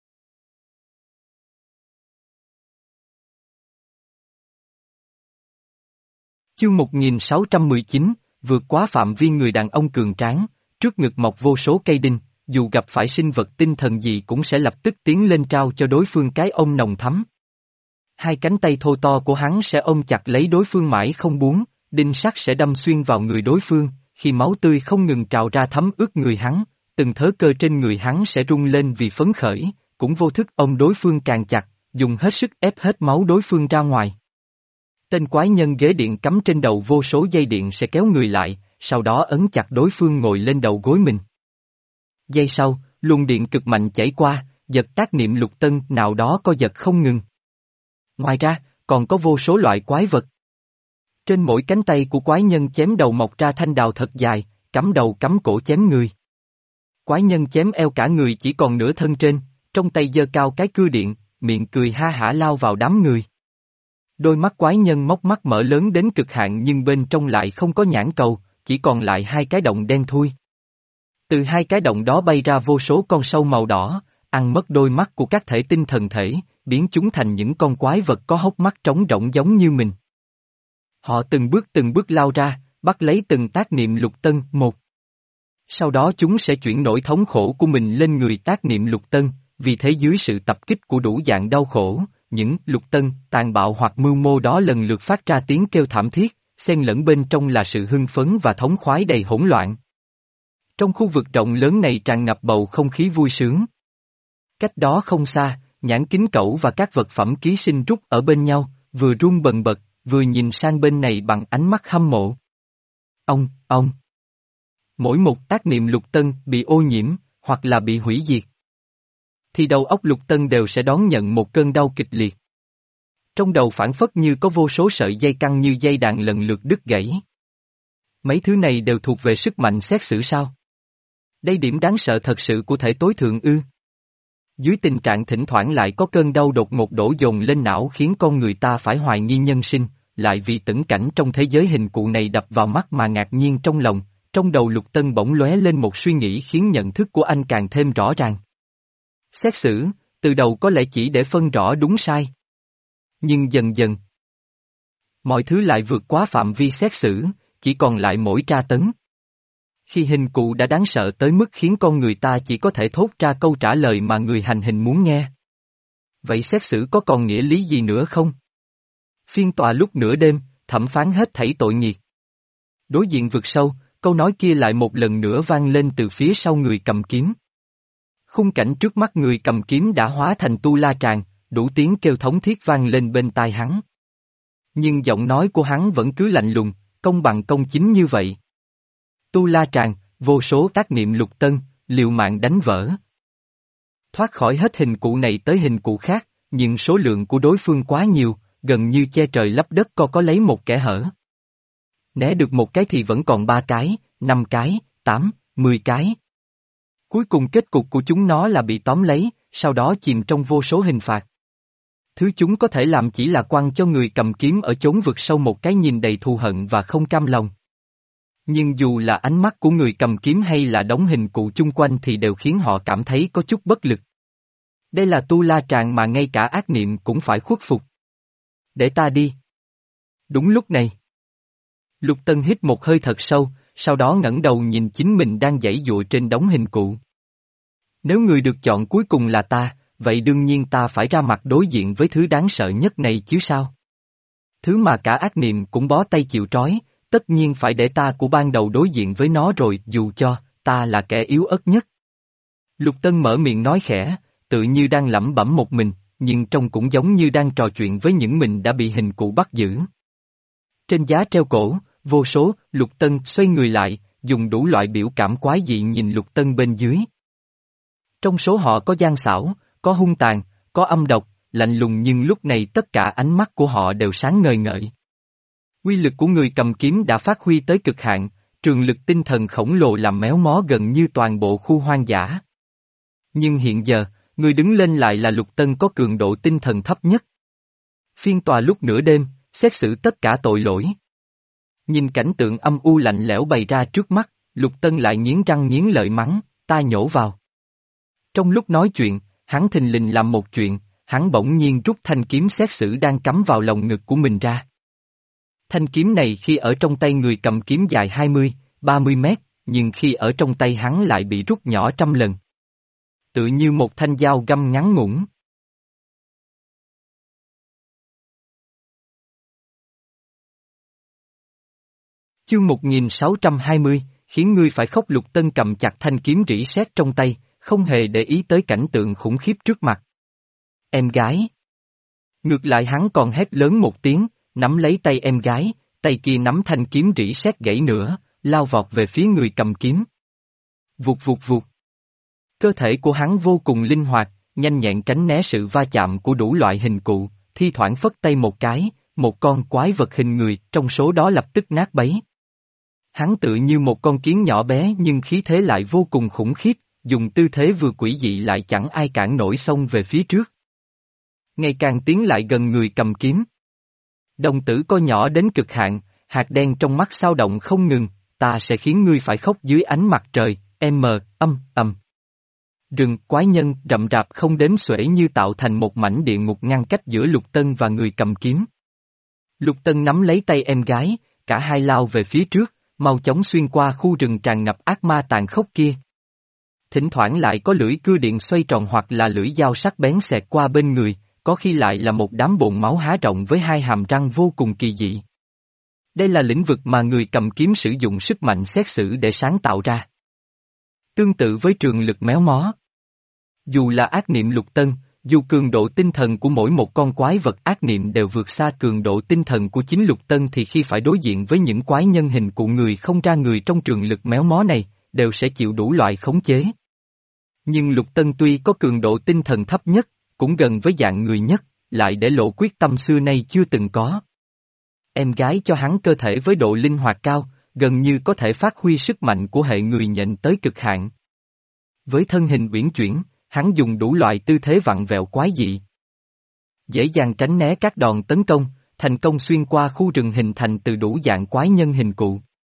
Chương một nghìn sáu trăm mười chín, vượt quá phạm vi người đàn ông cường tráng, trước ngực mọc vô số cây đinh, dù gặp phải sinh vật tinh thần gì cũng sẽ lập tức tiến lên trao cho đối phương cái ôm nồng thắm. Hai cánh tay thô to của hắn sẽ ôm chặt lấy đối phương mãi không buông, đinh sắt sẽ đâm xuyên vào người đối phương, khi máu tươi không ngừng trào ra thấm ướt người hắn, từng thớ cơ trên người hắn sẽ rung lên vì phấn khởi, cũng vô thức ôm đối phương càng chặt, dùng hết sức ép hết máu đối phương ra ngoài. Tên quái nhân ghế điện cắm trên đầu vô số dây điện sẽ kéo người lại, sau đó ấn chặt đối phương ngồi lên đầu gối mình. Giây sau, luồng điện cực mạnh chảy qua, giật tác niệm Lục Tân nào đó co giật không ngừng. Ngoài ra, còn có vô số loại quái vật. Trên mỗi cánh tay của quái nhân chém đầu mọc ra thanh đào thật dài, cắm đầu cắm cổ chém người. Quái nhân chém eo cả người chỉ còn nửa thân trên, trong tay giơ cao cái cưa điện, miệng cười ha hả lao vào đám người. Đôi mắt quái nhân móc mắt mở lớn đến cực hạn nhưng bên trong lại không có nhãn cầu, chỉ còn lại hai cái động đen thui. Từ hai cái động đó bay ra vô số con sâu màu đỏ, ăn mất đôi mắt của các thể tinh thần thể, biến chúng thành những con quái vật có hốc mắt trống rỗng giống như mình. Họ từng bước từng bước lao ra, bắt lấy từng tác niệm Lục Tân một. Sau đó chúng sẽ chuyển nỗi thống khổ của mình lên người tác niệm Lục Tân, vì thế dưới sự tập kích của đủ dạng đau khổ, những Lục Tân tàn bạo hoặc mưu mô đó lần lượt phát ra tiếng kêu thảm thiết, xen lẫn bên trong là sự hưng phấn và thống khoái đầy hỗn loạn. Trong khu vực rộng lớn này tràn ngập bầu không khí vui sướng. Cách đó không xa, nhãn kính cẩu và các vật phẩm ký sinh rút ở bên nhau, vừa run bần bật, vừa nhìn sang bên này bằng ánh mắt hâm mộ. Ông, ông. Mỗi một tác niệm Lục Tân bị ô nhiễm, hoặc là bị hủy diệt, thì đầu óc Lục Tân đều sẽ đón nhận một cơn đau kịch liệt. Trong đầu phảng phất như có vô số sợi dây căng như dây đàn lần lượt đứt gãy. Mấy thứ này đều thuộc về sức mạnh xét xử sao? Đây điểm đáng sợ thật sự của thể tối thượng ư? Dưới tình trạng thỉnh thoảng lại có cơn đau đột ngột đổ dồn lên não khiến con người ta phải hoài nghi nhân sinh, lại vì tửng cảnh trong thế giới hình cụ này đập vào mắt mà ngạc nhiên trong lòng, trong đầu Lục Tân bỗng lóe lên một suy nghĩ khiến nhận thức của anh càng thêm rõ ràng. Xét xử, từ đầu có lẽ chỉ để phân rõ đúng sai. Nhưng dần dần, mọi thứ lại vượt quá phạm vi xét xử, chỉ còn lại mỗi tra tấn. Khi hình cụ đã đáng sợ tới mức khiến con người ta chỉ có thể thốt ra câu trả lời mà người hành hình muốn nghe. Vậy xét xử có còn nghĩa lý gì nữa không? Phiên tòa lúc nửa đêm, thẩm phán hết thảy tội nghiệt. Đối diện vực sâu, câu nói kia lại một lần nữa vang lên từ phía sau người cầm kiếm. Khung cảnh trước mắt người cầm kiếm đã hóa thành tu la tràng, đủ tiếng kêu thống thiết vang lên bên tai hắn. Nhưng giọng nói của hắn vẫn cứ lạnh lùng, công bằng công chính như vậy. Tu la tràng, vô số tác niệm lục tân, liều mạng đánh vỡ. Thoát khỏi hết hình cụ này tới hình cụ khác, nhưng số lượng của đối phương quá nhiều, gần như che trời lấp đất co có lấy một kẻ hở. Né được một cái thì vẫn còn ba cái, năm cái, tám, mười cái. Cuối cùng kết cục của chúng nó là bị tóm lấy, sau đó chìm trong vô số hình phạt. Thứ chúng có thể làm chỉ là quăng cho người cầm kiếm ở chốn vực sâu một cái nhìn đầy thù hận và không cam lòng. Nhưng dù là ánh mắt của người cầm kiếm hay là đống hình cụ chung quanh thì đều khiến họ cảm thấy có chút bất lực. Đây là tu la tràng mà ngay cả ác niệm cũng phải khuất phục. Để ta đi. Đúng lúc này. Lục Tân hít một hơi thật sâu, sau đó ngẩng đầu nhìn chính mình đang giãy giụa trên đống hình cụ. Nếu người được chọn cuối cùng là ta, vậy đương nhiên ta phải ra mặt đối diện với thứ đáng sợ nhất này chứ sao? Thứ mà cả ác niệm cũng bó tay chịu trói, tất nhiên phải để ta của ban đầu đối diện với nó rồi, dù cho ta là kẻ yếu ớt nhất. Lục Tân mở miệng nói khẽ, tự như đang lẩm bẩm một mình, nhưng trông cũng giống như đang trò chuyện với những mình đã bị hình cụ bắt giữ. Trên giá treo cổ, vô số, Lục Tân xoay người lại, dùng đủ loại biểu cảm quái dị nhìn Lục Tân bên dưới. Trong số họ có gian xảo, có hung tàn, có âm độc, lạnh lùng, nhưng lúc này tất cả ánh mắt của họ đều sáng ngời ngợi. Quy lực của người cầm kiếm đã phát huy tới cực hạn, trường lực tinh thần khổng lồ làm méo mó gần như toàn bộ khu hoang dã. Nhưng hiện giờ, người đứng lên lại là Lục Tân có cường độ tinh thần thấp nhất. Phiên tòa lúc nửa đêm, xét xử tất cả tội lỗi. Nhìn cảnh tượng âm u lạnh lẽo bày ra trước mắt, Lục Tân lại nghiến răng nghiến lợi mắng, ta nhổ vào. Trong lúc nói chuyện, hắn thình lình làm một chuyện, hắn bỗng nhiên rút thanh kiếm xét xử đang cắm vào lồng ngực của mình ra. Thanh kiếm này khi ở trong tay người cầm kiếm dài hai mươi, ba mươi mét, nhưng khi ở trong tay hắn lại bị rút nhỏ trăm lần. Tự như một thanh dao găm ngắn ngủn. Chương một nghìn sáu trăm hai mươi, khiến ngươi phải khóc. Lục Tân cầm chặt thanh kiếm rỉ sét trong tay, không hề để ý tới cảnh tượng khủng khiếp trước mặt. Em gái. Ngược lại hắn còn hét lớn một tiếng, nắm lấy tay em gái, tay kia nắm thanh kiếm rỉ sét gãy nữa, lao vọt về phía người cầm kiếm. Vụt vụt vụt. Cơ thể của hắn vô cùng linh hoạt, nhanh nhẹn tránh né sự va chạm của đủ loại hình cụ, thi thoảng phất tay một cái, một con quái vật hình người trong số đó lập tức nát bấy. Hắn tự như một con kiến nhỏ bé nhưng khí thế lại vô cùng khủng khiếp, dùng tư thế vừa quỷ dị lại chẳng ai cản nổi xông về phía trước. Ngày càng tiến lại gần người cầm kiếm. Đồng tử co nhỏ đến cực hạn, hạt đen trong mắt xao động không ngừng, ta sẽ khiến ngươi phải khóc dưới ánh mặt trời, em mờ, âm, ầm. Rừng, quái nhân, rậm rạp không đếm xuể như tạo thành một mảnh địa ngục ngăn cách giữa Lục Tân và người cầm kiếm. Lục Tân nắm lấy tay em gái, cả hai lao về phía trước, mau chóng xuyên qua khu rừng tràn ngập ác ma tàn khốc kia. Thỉnh thoảng lại có lưỡi cưa điện xoay tròn hoặc là lưỡi dao sắc bén xẹt qua bên người, có khi lại là một đám bồn máu há rộng với hai hàm răng vô cùng kỳ dị. Đây là lĩnh vực mà người cầm kiếm sử dụng sức mạnh xét xử để sáng tạo ra. Tương tự với trường lực méo mó. Dù là ác niệm Lục Tân, dù cường độ tinh thần của mỗi một con quái vật ác niệm đều vượt xa cường độ tinh thần của chính Lục Tân, thì khi phải đối diện với những quái nhân hình cụ người không ra người trong trường lực méo mó này, đều sẽ chịu đủ loại khống chế. Nhưng Lục Tân tuy có cường độ tinh thần thấp nhất, cũng gần với dạng người nhất, lại để lộ quyết tâm xưa nay chưa từng có. Em gái cho hắn cơ thể với độ linh hoạt cao, gần như có thể phát huy sức mạnh của hệ người nhện tới cực hạn. Với thân hình uyển chuyển, hắn dùng đủ loại tư thế vặn vẹo quái dị. Dễ dàng tránh né các đòn tấn công, thành công xuyên qua khu rừng hình thành từ đủ dạng quái nhân hình cụ.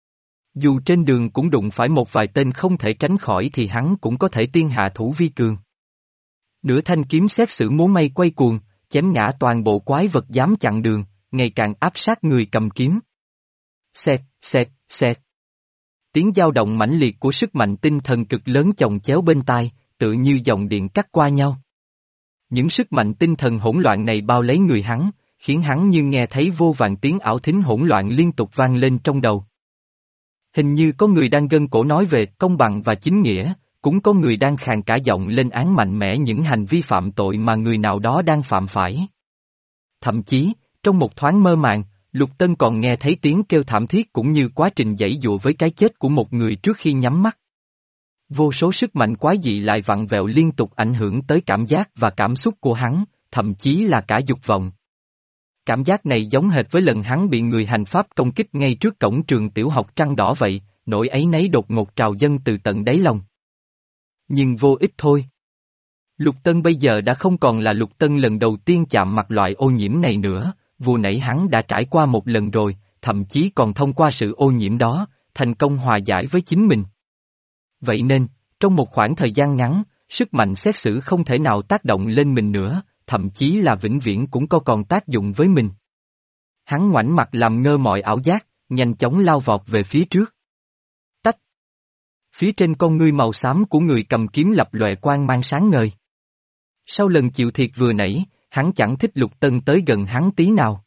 Dù trên đường cũng đụng phải một vài tên không thể tránh khỏi thì hắn cũng có thể tiên hạ thủ vi cường. Nửa thanh kiếm xét xử múa may quay cuồng, chém ngã toàn bộ quái vật dám chặn đường, ngày càng áp sát người cầm kiếm. Xẹt, xẹt, xẹt. Tiếng dao động mãnh liệt của sức mạnh tinh thần cực lớn chồng chéo bên tai, tự như dòng điện cắt qua nhau. Những sức mạnh tinh thần hỗn loạn này bao lấy người hắn, khiến hắn như nghe thấy vô vàn tiếng ảo thính hỗn loạn liên tục vang lên trong đầu. Hình như có người đang gân cổ nói về công bằng và chính nghĩa, cũng có người đang khàn cả giọng lên án mạnh mẽ những hành vi phạm tội mà người nào đó đang phạm phải. Thậm chí, trong một thoáng mơ màng, Lục Tân còn nghe thấy tiếng kêu thảm thiết cũng như quá trình giãy dụa với cái chết của một người trước khi nhắm mắt. Vô số sức mạnh quái dị lại vặn vẹo liên tục ảnh hưởng tới cảm giác và cảm xúc của hắn, thậm chí là cả dục vọng. Cảm giác này giống hệt với lần hắn bị người hành pháp công kích ngay trước cổng trường tiểu học Trăng Đỏ vậy, nỗi áy náy đột ngột trào dâng từ tận đáy lòng. Nhưng vô ích thôi. Lục Tân bây giờ đã không còn là Lục Tân lần đầu tiên chạm mặt loại ô nhiễm này nữa, vừa nãy hắn đã trải qua một lần rồi, thậm chí còn thông qua sự ô nhiễm đó, thành công hòa giải với chính mình. Vậy nên, trong một khoảng thời gian ngắn, sức mạnh xét xử không thể nào tác động lên mình nữa, thậm chí là vĩnh viễn cũng có còn tác dụng với mình. Hắn ngoảnh mặt làm ngơ mọi ảo giác, nhanh chóng lao vọt về phía trước. Tách. Phía trên con ngươi màu xám của người cầm kiếm lập lòe quang mang sáng ngời. Sau lần chịu thiệt vừa nãy, hắn chẳng thích Lục Tân tới gần hắn tí nào.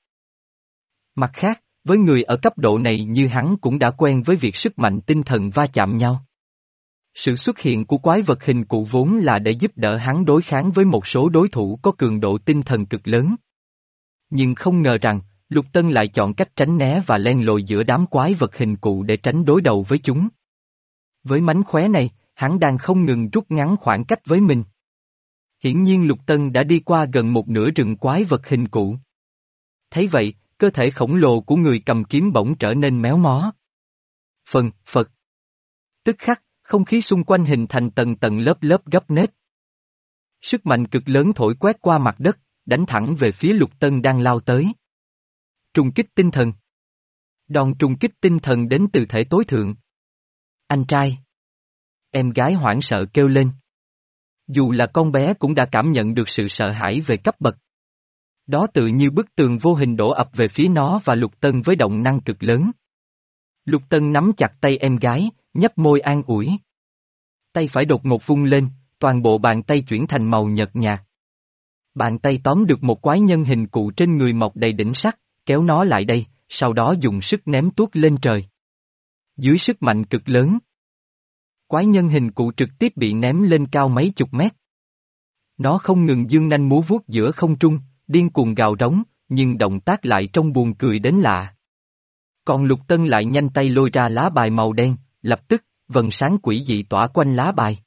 Mặt khác, với người ở cấp độ này như hắn cũng đã quen với việc sức mạnh tinh thần va chạm nhau. Sự xuất hiện của quái vật hình cụ vốn là để giúp đỡ hắn đối kháng với một số đối thủ có cường độ tinh thần cực lớn. Nhưng không ngờ rằng, Lục Tân lại chọn cách tránh né và len lỏi giữa đám quái vật hình cụ để tránh đối đầu với chúng. Với mánh khóe này, hắn đang không ngừng rút ngắn khoảng cách với mình. Hiển nhiên Lục Tân đã đi qua gần một nửa rừng quái vật hình cụ. Thấy vậy, cơ thể khổng lồ của người cầm kiếm bỗng trở nên méo mó. Phần, phật. Tức khắc, không khí xung quanh hình thành tầng tầng lớp lớp gấp nết. Sức mạnh cực lớn thổi quét qua mặt đất, đánh thẳng về phía Lục Tân đang lao tới. Trùng kích tinh thần. Đòn trùng kích tinh thần đến từ thể tối thượng. Anh trai. Em gái hoảng sợ kêu lên. Dù là con bé cũng đã cảm nhận được sự sợ hãi về cấp bậc. Đó tự như bức tường vô hình đổ ập về phía nó và Lục Tân với động năng cực lớn. Lục Tân nắm chặt tay em gái, nhấp môi an ủi. Tay phải đột ngột vung lên, toàn bộ bàn tay chuyển thành màu nhợt nhạt. Bàn tay tóm được một quái nhân hình cụ trên người mọc đầy đỉnh sắt, kéo nó lại đây, sau đó dùng sức ném tuốt lên trời. Dưới sức mạnh cực lớn, quái nhân hình cụ trực tiếp bị ném lên cao mấy chục mét. Nó không ngừng giương nanh múa vuốt giữa không trung, điên cuồng gào rống, nhưng động tác lại trông buồn cười đến lạ. Còn Lục Tân lại nhanh tay lôi ra lá bài màu đen, lập tức, vầng sáng quỷ dị tỏa quanh lá bài.